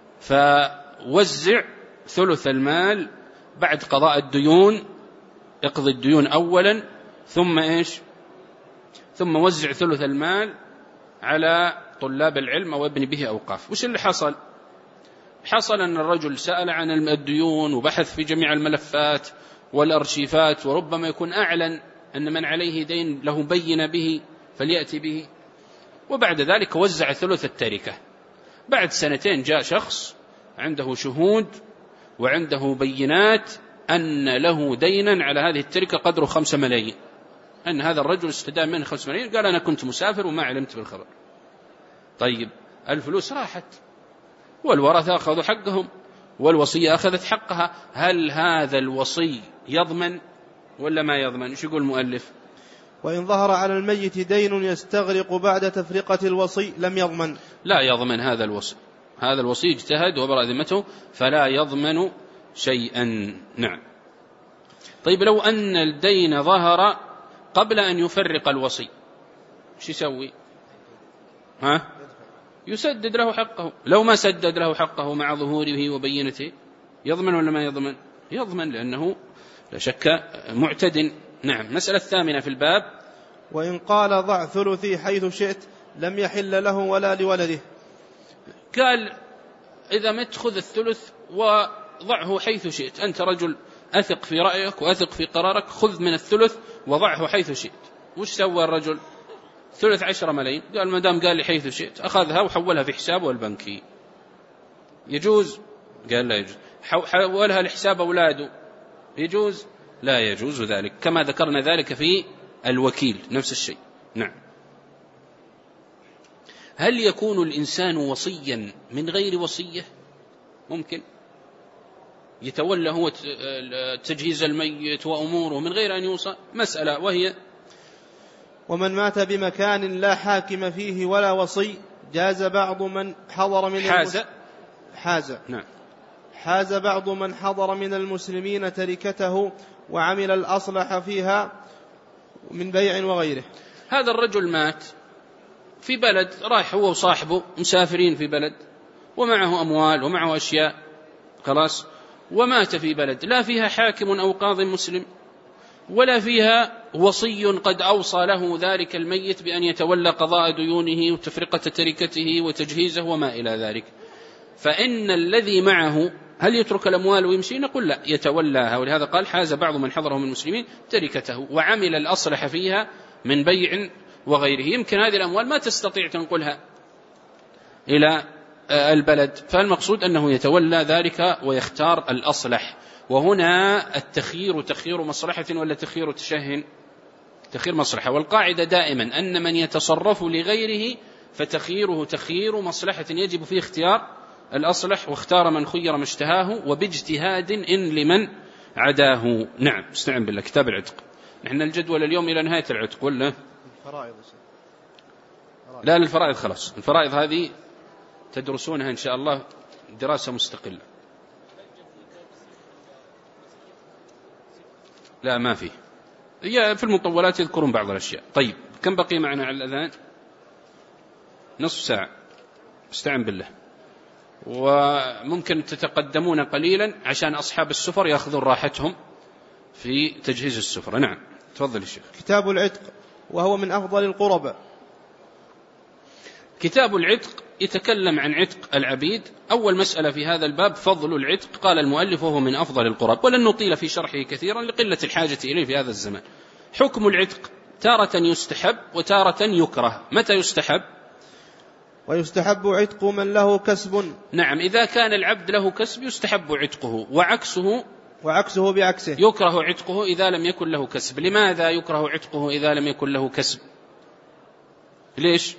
فوزع ثلث المال بعد قضاء الديون، اقضي الديون أولا ثم إيش ثم وزع ثلث المال على طلاب العلم أو ابن به أوقاف. وش اللي حصل؟ حصل أن الرجل سأل عن الديون وبحث في جميع الملفات والأرشيفات، وربما يكون أعلن أن من عليه دين له بين به فليأتي به، وبعد ذلك وزع ثلث التركة. بعد سنتين جاء شخص عنده شهود وعنده بينات أن له دينا على هذه التركة قدره خمسة ملايين، أن هذا الرجل استدام منه خمسة ملايين، قال أنا كنت مسافر وما علمت بالخبر. طيب الفلوس راحت والورثة أخذوا حقهم والوصية أخذت حقها، هل هذا الوصي يضمن ولا ما يضمن؟ ايش يقول المؤلف؟ وإن ظهر على الميت دين يستغرق بعد تفرقة الوصي لم يضمن. لا يضمن هذا الوصي، هذا الوصي اجتهد وبرأ ذمته فلا يضمن شيئا. نعم. طيب لو أن الدين ظهر قبل أن يفرق الوصي ايش يسوي؟ ها؟ يسدد له حقه. لو ما سدد له حقه مع ظهوره وبينته يضمن ولا ما يضمن؟ يضمن، لأنه لا شك معتد. نعم. مسألة الثامنة في الباب، وإن قال ضع ثلثي حيث شئت لم يحل له ولا لولده. قال إذا مت خذ الثلث وضعه حيث شئت، أنت رجل أثق في رأيك وأثق في قرارك، خذ من الثلث وضعه حيث شئت. وش سوى الرجل؟ ثلث عشرة ملايين، قال ما دام قال لي حيث شئت، أخذها وحولها في حسابه البنكي. يجوز؟ قال لا يجوز. حولها لحساب أولاده، يجوز؟ لا يجوز ذلك، كما ذكرنا ذلك في الوكيل نفس الشيء. نعم. هل يكون الإنسان وصيا من غير وصية؟ ممكن يتولى هو تجهيز الميت وأموره من غير أن يوصى. مسألة وهي ومن مات بمكان لا حاكم فيه ولا وصي جاز بعض من حضر من حاز حاز نعم حاز بعض من حضر من المسلمين تركته وعمل الأصلح فيها من بيع وغيره. هذا الرجل مات في بلد، رايح هو وصاحبه مسافرين في بلد ومعه أموال ومعه أشياء خلاص، ومات في بلد لا فيها حاكم أو قاض مسلم ولا فيها وصي قد أوصى له ذلك الميت بأن يتولى قضاء ديونه وتفرقة تركته وتجهيزه وما إلى ذلك، فإن الذي معه هل يترك الأموال ويمشي؟ نقول لا، يتولاها. ولهذا قال حاز بعض من حضره من المسلمين تركته وعمل الأصلح فيها من بيع وغيره. يمكن هذه الأموال ما تستطيع تنقلها إلى البلد، فالمقصود أنه يتولى ذلك ويختار الأصلح. وهنا التخيير تخيير مصلحة ولا تخيير تشه؟ تخيير مصلحة. والقاعدة دائما أن من يتصرف لغيره فتخييره تخيير مصلحة، يجب فيه اختيار الأصلح، واختار من خير ما اشتهاه وباجتهاد إن لمن عداه. نعم، استعن بالله. كتاب العتق، نحن الجدول اليوم إلى نهاية العتق ولا الفرائض؟ لا، للفرائض خلاص. الفرائض هذه تدرسونها إن شاء الله دراسة مستقلة. لا ما فيه، هي في المطولات يذكرون بعض الأشياء. طيب كم بقي معنا على الأذان؟ نصف ساعة. استعن بالله، وممكن تتقدمون قليلا عشان أصحاب السفر يأخذون راحتهم في تجهيز السفر. نعم تفضل الشيخ. كتاب العتق وهو من أفضل القرب. كتاب العتق يتكلم عن عتق العبيد. أول مسألة في هذا الباب فضل العتق. قال المؤلف وهو من أفضل القرب، ولن نطيل في شرحه كثيرا لقلة الحاجة إليه في هذا الزمان. حكم العتق تارة يستحب وتارة يكره. متى يستحب؟ ويستحب عتق من له كسب. نعم، إذا كان العبد له كسب يستحب عتقه، وعكسه وعكسه بعكسه يكره عتقه إذا لم يكن له كسب. لماذا يكره عتقه إذا لم يكن له كسب؟ ليش؟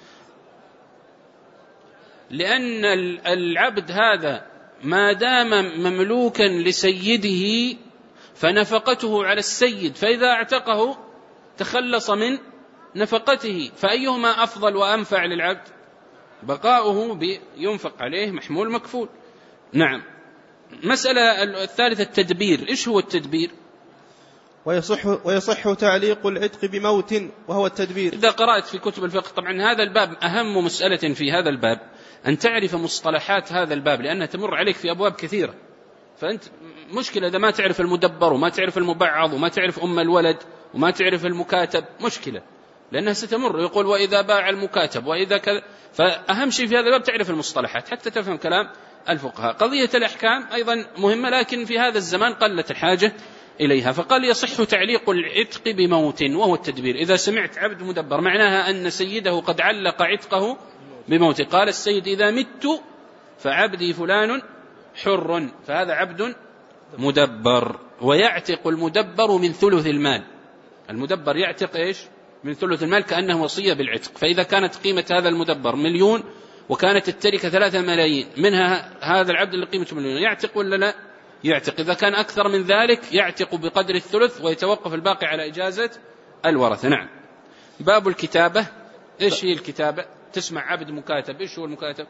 لأن العبد هذا ما دام مملوكا لسيده فنفقته على السيد، فإذا اعتقه تخلص من نفقته، فأيهما أفضل وأنفع للعبد؟ بقاؤه ينفق عليه محمول مكفول. نعم. مسألة الثالثة التدبير. إيش هو التدبير؟ ويصح, ويصح تعليق العتق بموت وهو التدبير. إذا قرأت في كتب الفقه، طبعا هذا الباب أهم مسألة في هذا الباب أن تعرف مصطلحات هذا الباب، لأنها تمر عليك في أبواب كثيرة. فأنت مشكلة إذا ما تعرف المدبر وما تعرف المبعض وما تعرف أم الولد وما تعرف المكاتب، مشكلة، لأنها ستمر. يقول وإذا باع المكاتب وإذا كذا. فأهم شيء في هذا الباب تعرف المصطلحات حتى تفهم كلام الفقهاء. قضية الأحكام أيضا مهمة، لكن في هذا الزمان قلت الحاجة إليها. فقال يصح تعليق العتق بموت وهو التدبير. إذا سمعت عبد مدبر معناها أن سيده قد علق عتقه بموت. قال السيد إذا مت فعبدي فلان حر، فهذا عبد مدبر. ويعتق المدبر من ثلث المال. المدبر يعتق إيش؟ من ثلث المال، كأنه وصية بالعتق. فإذا كانت قيمة هذا المدبر مليون وكانت التركة ثلاثة ملايين، منها هذا العبد اللي قيمته مليون، يعتق ولا لا؟ يعتق. إذا كان أكثر من ذلك يعتق بقدر الثلث ويتوقف الباقي على إجازة الورثة. نعم. باب الكتابة. إيش هي الكتابة؟ تسمع عبد مكاتب، إيش هو المكاتب؟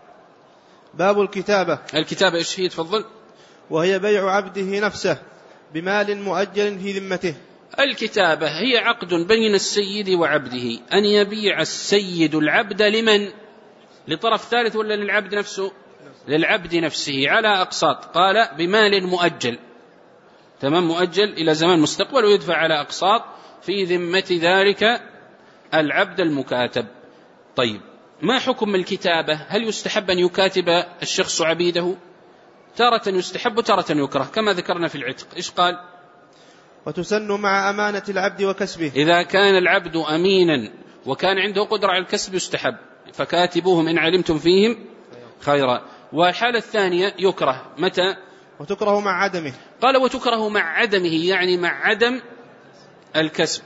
باب الكتابة. الكتابة إيش هي؟ تفضل. وهي بيع عبده نفسه بمال مؤجل في ذمته. الكتابة هي عقد بين السيد وعبده، أن يبيع السيد العبد لمن؟ لطرف ثالث ولا للعبد نفسه؟ للعبد نفسه على أقساط. قال بمال مؤجل، تمام، مؤجل إلى زمان مستقبل، ويدفع على أقساط في ذمة ذلك العبد المكاتب. طيب ما حكم الكتابة؟ هل يستحب أن يكاتب الشخص عبيده؟ تارة يستحب وتارة يكره كما ذكرنا في العتق. إيش قال؟ وتسن مع أمانة العبد وكسبه. إذا كان العبد أمينا وكان عنده قدرة على الكسب يستحب، فكاتبوهم إن علمتم فيهم خيرا. والحالة الثانية يكره. متى؟ وتكره مع عدمه. قال وتكره مع عدمه، يعني مع عدم الكسب.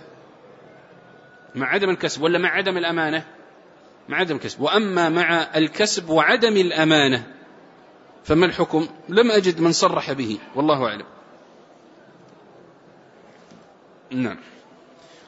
مع عدم الكسب ولا مع عدم الأمانة؟ مع عدم الكسب. وأما مع الكسب وعدم الأمانة فما الحكم؟ لم أجد من صرح به، والله أعلم. نعم.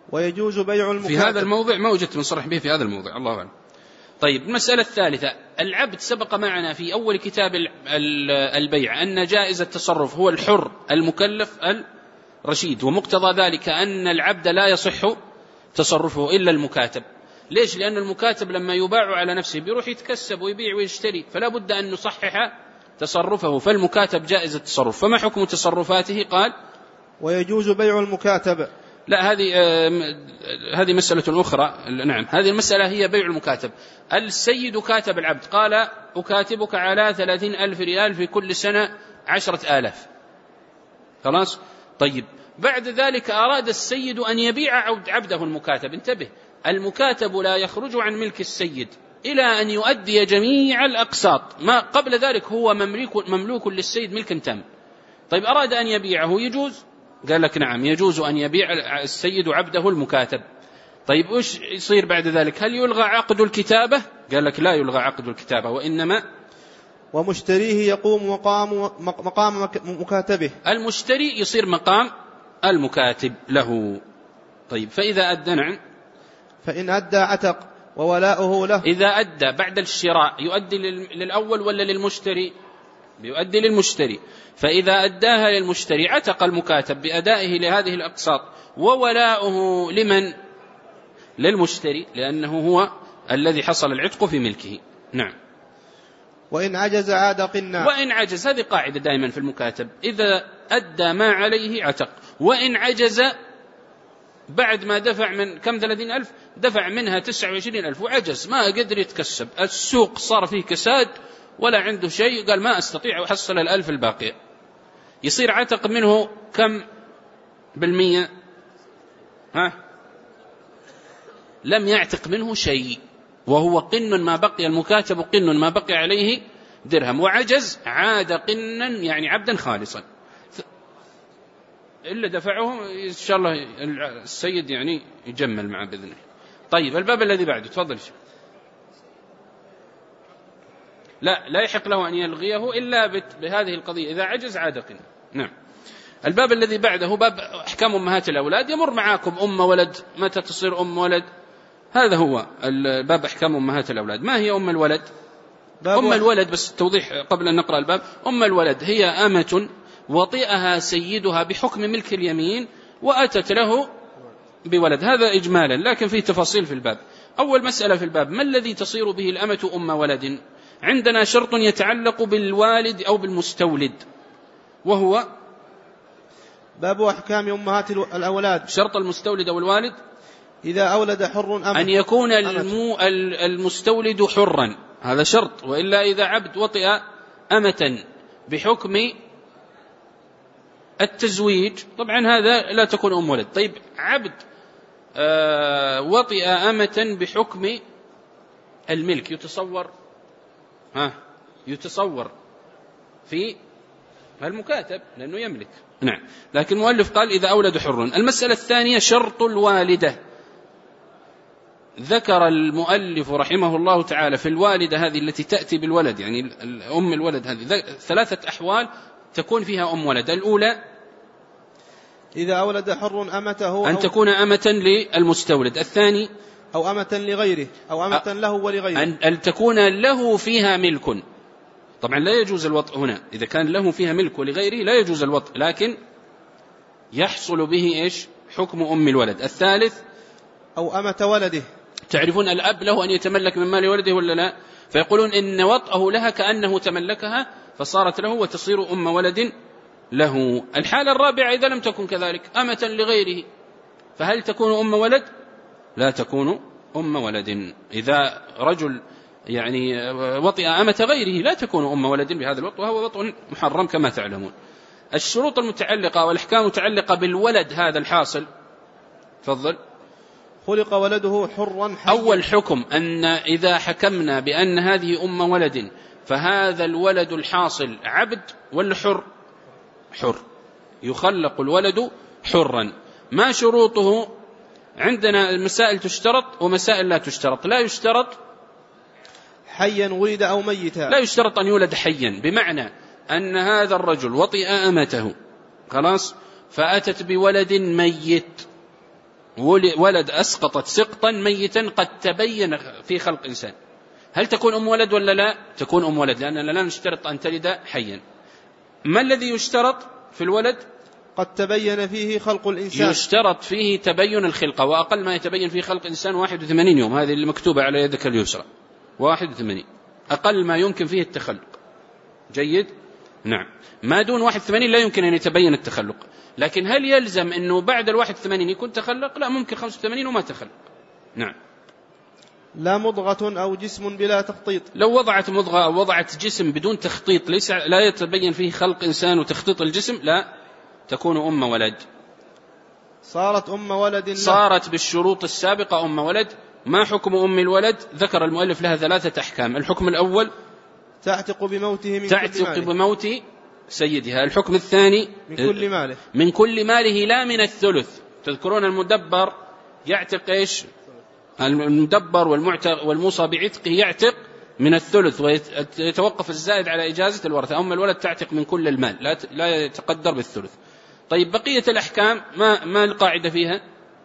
ويجوز بيع المكاتب. في هذا الموضع ما وجدت من صرح به في هذا الموضع، الله أعلم. طيب المسألة الثالثة، العبد سبق معنا في أول كتاب البيع أن جائز التصرف هو الحر المكلف الرشيد، ومقتضى ذلك أن العبد لا يصح تصرفه إلا المكاتب. ليش؟ لأن المكاتب لما يباع على نفسه بيروح يتكسب ويبيع ويشتري، فلا بد أن نصحح تصرفه، فالمكاتب جائز التصرف. فما حكم تصرفاته؟ قال ويجوز بيع المكاتب. لا، هذه آه هذه مسألة أخرى. نعم، هذه المسألة هي بيع المكاتب. السيد كاتب العبد، قال أكاتبك على ثلاثين ألف ريال في كل سنة عشرة آلاف، خلاص. طيب بعد ذلك أراد السيد أن يبيع عبده المكاتب. انتبه، المكاتب لا يخرج عن ملك السيد إلى أن يؤدي جميع الأقساط، ما قبل ذلك هو مملوك, مملوك للسيد ملكا تام. طيب أراد أن يبيعه، يجوز؟ قال لك نعم، يجوز أن يبيع السيد عبده المكاتب. طيب وش يصير بعد ذلك؟ هل يلغى عقد الكتابة؟ قال لك لا يلغى عقد الكتابة، وإنما ومشتريه يقوم مقام مقام مكاتبه. المشتري يصير مقام المكاتب له. طيب فإذا أدى، نعم، فإن أدى عتق وولاؤه له. إذا أدى بعد الشراء يؤدي للأول ولا للمشتري؟ يؤدي للمشتري. فإذا أداها للمشتري عتق المكاتب بأدائه لهذه الأقساط، وولاؤه لمن؟ للمشتري، لأنه هو الذي حصل العتق في ملكه. نعم. وإن عجز عاد قنا. وإن عجز، هذه قاعدة دائما في المكاتب، إذا أدى ما عليه عتق. وإن عجز بعد ما دفع من كم ثلاثين ألف، دفع منها تسعة وعشرين ألف وعجز، ما قدر يتكسب، السوق صار فيه كساد ولا عنده شيء، قال ما أستطيع أحصل الألف الباقية، يصير عتق منه كم بالمية؟ ها؟ لم يعتق منه شيء، وهو قن ما بقي، المكاتب قن ما بقي عليه درهم. وعجز عاد قنا، يعني عبدا خالصا، إلا دفعه إن شاء الله السيد يعني يجمل معه بإذن الله. طيب الباب الذي بعده، تفضل. لا لا يحق له أن يلغيه إلا بهذه القضية، إذا عجز عاد قنا. نعم. الباب الذي بعده باب أحكام أمهات الأولاد. يمر معاكم أم ولد، متى تصير أم ولد، هذا هو الباب أحكام أمهات الأولاد. ما هي أم الولد؟ أم الولد، بس توضيح قبل أن نقرأ الباب. أم الولد هي أمة وطئها سيدها بحكم ملك اليمين وأتت له بولد، هذا إجمالا، لكن فيه تفاصيل في الباب. أول مسألة في الباب، ما الذي تصير به الأمة أم ولد؟ عندنا شرط يتعلق بالوالد أو بالمستولد، وهو باب أحكام أمهات الأولاد. شرط المستولد أو الوالد إذا أولد حر أمة، أن يكون المستولد حرا، هذا شرط، وإلا إذا عبد وطئ أمة بحكم التزويج طبعا هذا لا تكون أم ولد. طيب عبد آه وطئ أمة بحكم الملك، يتصور ها يتصور في المكاتب لأنه يملك. نعم، لكن المؤلف قال إذا أولد حر. المسألة الثانية شرط الوالدة. ذكر المؤلف رحمه الله تعالى في الوالدة هذه التي تأتي بالولد، يعني أم الولد هذه ثلاثة أحوال تكون فيها أم ولد. الأولى إذا أولد حر أمته، أن تكون أمة للمستولد. الثاني أو أمة لغيره، أو أمة له ولغيره، أن تكون له فيها ملك. طبعا لا يجوز الوطء هنا، إذا كان له فيها ملك ولغيره لا يجوز الوطء، لكن يحصل به إيش؟ حكم أم الولد. الثالث أو أمة ولده. تعرفون الأب له أن يتملك من مال ولده ولا لا؟ فيقولون إن وطأه لها كأنه تملكها فصارت له وتصير أم ولد له. الحالة الرابعة إذا لم تكن كذلك، أمة لغيره، فهل تكون أم ولد؟ لا تكون أم ولد. إذا رجل يعني وطئ أمة غيره لا تكون أم ولد بهذا الوطء، وهو وطء محرم كما تعلمون. الشروط المتعلقة والأحكام المتعلقة بالولد هذا الحاصل، تفضل. خلق ولده حرا حيا. أول حكم أن إذا حكمنا بأن هذه أم ولد فهذا الولد الحاصل عبد ولا حر؟ حر، يخلق الولد حرا. ما شروطه؟ عندنا المسائل تشترط ومسائل لا تشترط. لا يشترط حيا ولد أو ميتا، لا يشترط أن يولد حيا، بمعنى أن هذا الرجل وطئ أمته خلاص فأتت بولد ميت، ولد أسقطت سقطا ميتا قد تبين في خلق إنسان، هل تكون أم ولد ولا لا؟ تكون أم ولد، لأننا لا نشترط أن تلد حيا. ما الذي يشترط في الولد؟ قد تبين فيه خلق الإنسان. يشترط فيه تبين الخلقة، وأقل ما يتبين فيه خلق إنسان واحد وثمانين يوم، هذه اللي مكتوبة على يدك اليسرى، واحد وثمانين أقل ما يمكن فيه التخلق. جيد؟ نعم. ما دون واحد وثمانين لا يمكن أن يتبين التخلق. لكن هل يلزم أنه بعد الواحد وثمانين يكون تخلق؟ لا، ممكن خمسة وثمانين وما تخلق. نعم. لا مضغة أو جسم بلا تخطيط. لو وضعت مضغة أو وضعت جسم بدون تخطيط ليس لا يتبين فيه خلق إنسان وتخطيط الجسم، لا تكون أم ولد. صارت أم ولد له. صارت بالشروط السابقة أم ولد. ما حكم أم الولد؟ ذكر المؤلف لها ثلاثة أحكام. الحكم الأول تعتق بموته من تعتق كل ماله. بموت سيدها. الحكم الثاني من كل ماله. من كل ماله لا من الثلث. تذكرون المدبر يعتق إيش؟ المدبر والمعتق والموصى بعتقه يعتق من الثلث، ويتوقف الزائد على إجازة الورثة. أما الولد تعتق من كل المال، لا لا يتقدر بالثلث. طيب بقية الأحكام ما ما القاعدة فيها؟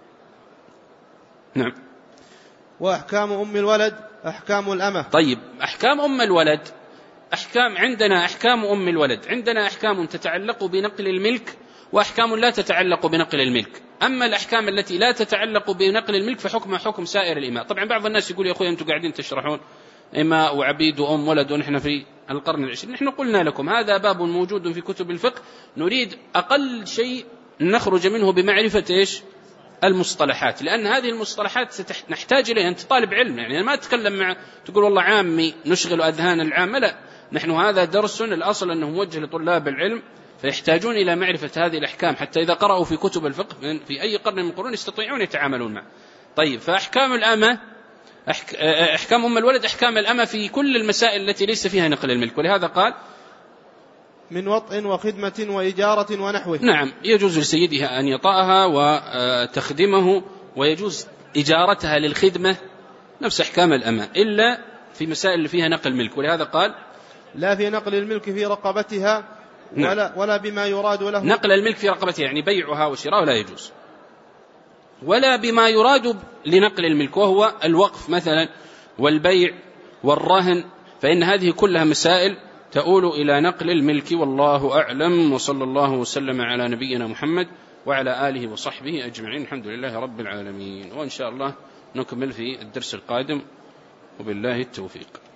نعم. وأحكام أم الولد أحكام الأمة. طيب أحكام أم الولد أحكام عندنا أحكام أم الولد عندنا أحكام تتعلق بنقل الملك وأحكام لا تتعلق بنقل الملك. أما الأحكام التي لا تتعلق بنقل الملك فحكمها حكم سائر الإماء. طبعا بعض الناس يقول يا أخوي أنتم قاعدين تشرحون إماء وعبيد وأم ولد ونحن في القرن العشرين. نحن قلنا لكم هذا باب موجود في كتب الفقه، نريد أقل شيء نخرج منه بمعرفة إيش؟ المصطلحات، لأن هذه المصطلحات نحتاج إليها. أنت طالب علم، يعني ما تتكلم مع تقول والله عامي نشغل أذهان العامة، لا، نحن هذا درس الأصل أنه موجه لطلاب العلم، فيحتاجون إلى معرفة هذه الأحكام حتى إذا قرأوا في كتب الفقه في أي قرن من القرون يستطيعون يتعاملون معه. طيب فأحكام الأمة أحكام أم الولد أحكام الأمة في كل المسائل التي ليس فيها نقل الملك، ولهذا قال من وطء وخدمة وإجارة ونحوه. نعم، يجوز لسيدها أن يطأها وتخدمه، ويجوز إجارتها للخدمة نفس أحكام الأمة، إلا في مسائل اللي فيها نقل الملك، ولهذا قال لا في نقل الملك في رقبتها نعم. ولا, ولا بما يراد له. نقل الملك في رقبتها يعني بيعها وشراءها لا يجوز، ولا بما يراد لنقل الملك وهو الوقف مثلا والبيع والرهن، فإن هذه كلها مسائل تؤول إلى نقل الملك. والله أعلم، وصلى الله وسلم على نبينا محمد وعلى آله وصحبه أجمعين. الحمد لله رب العالمين، وإن شاء الله نكمل في الدرس القادم، وبالله التوفيق.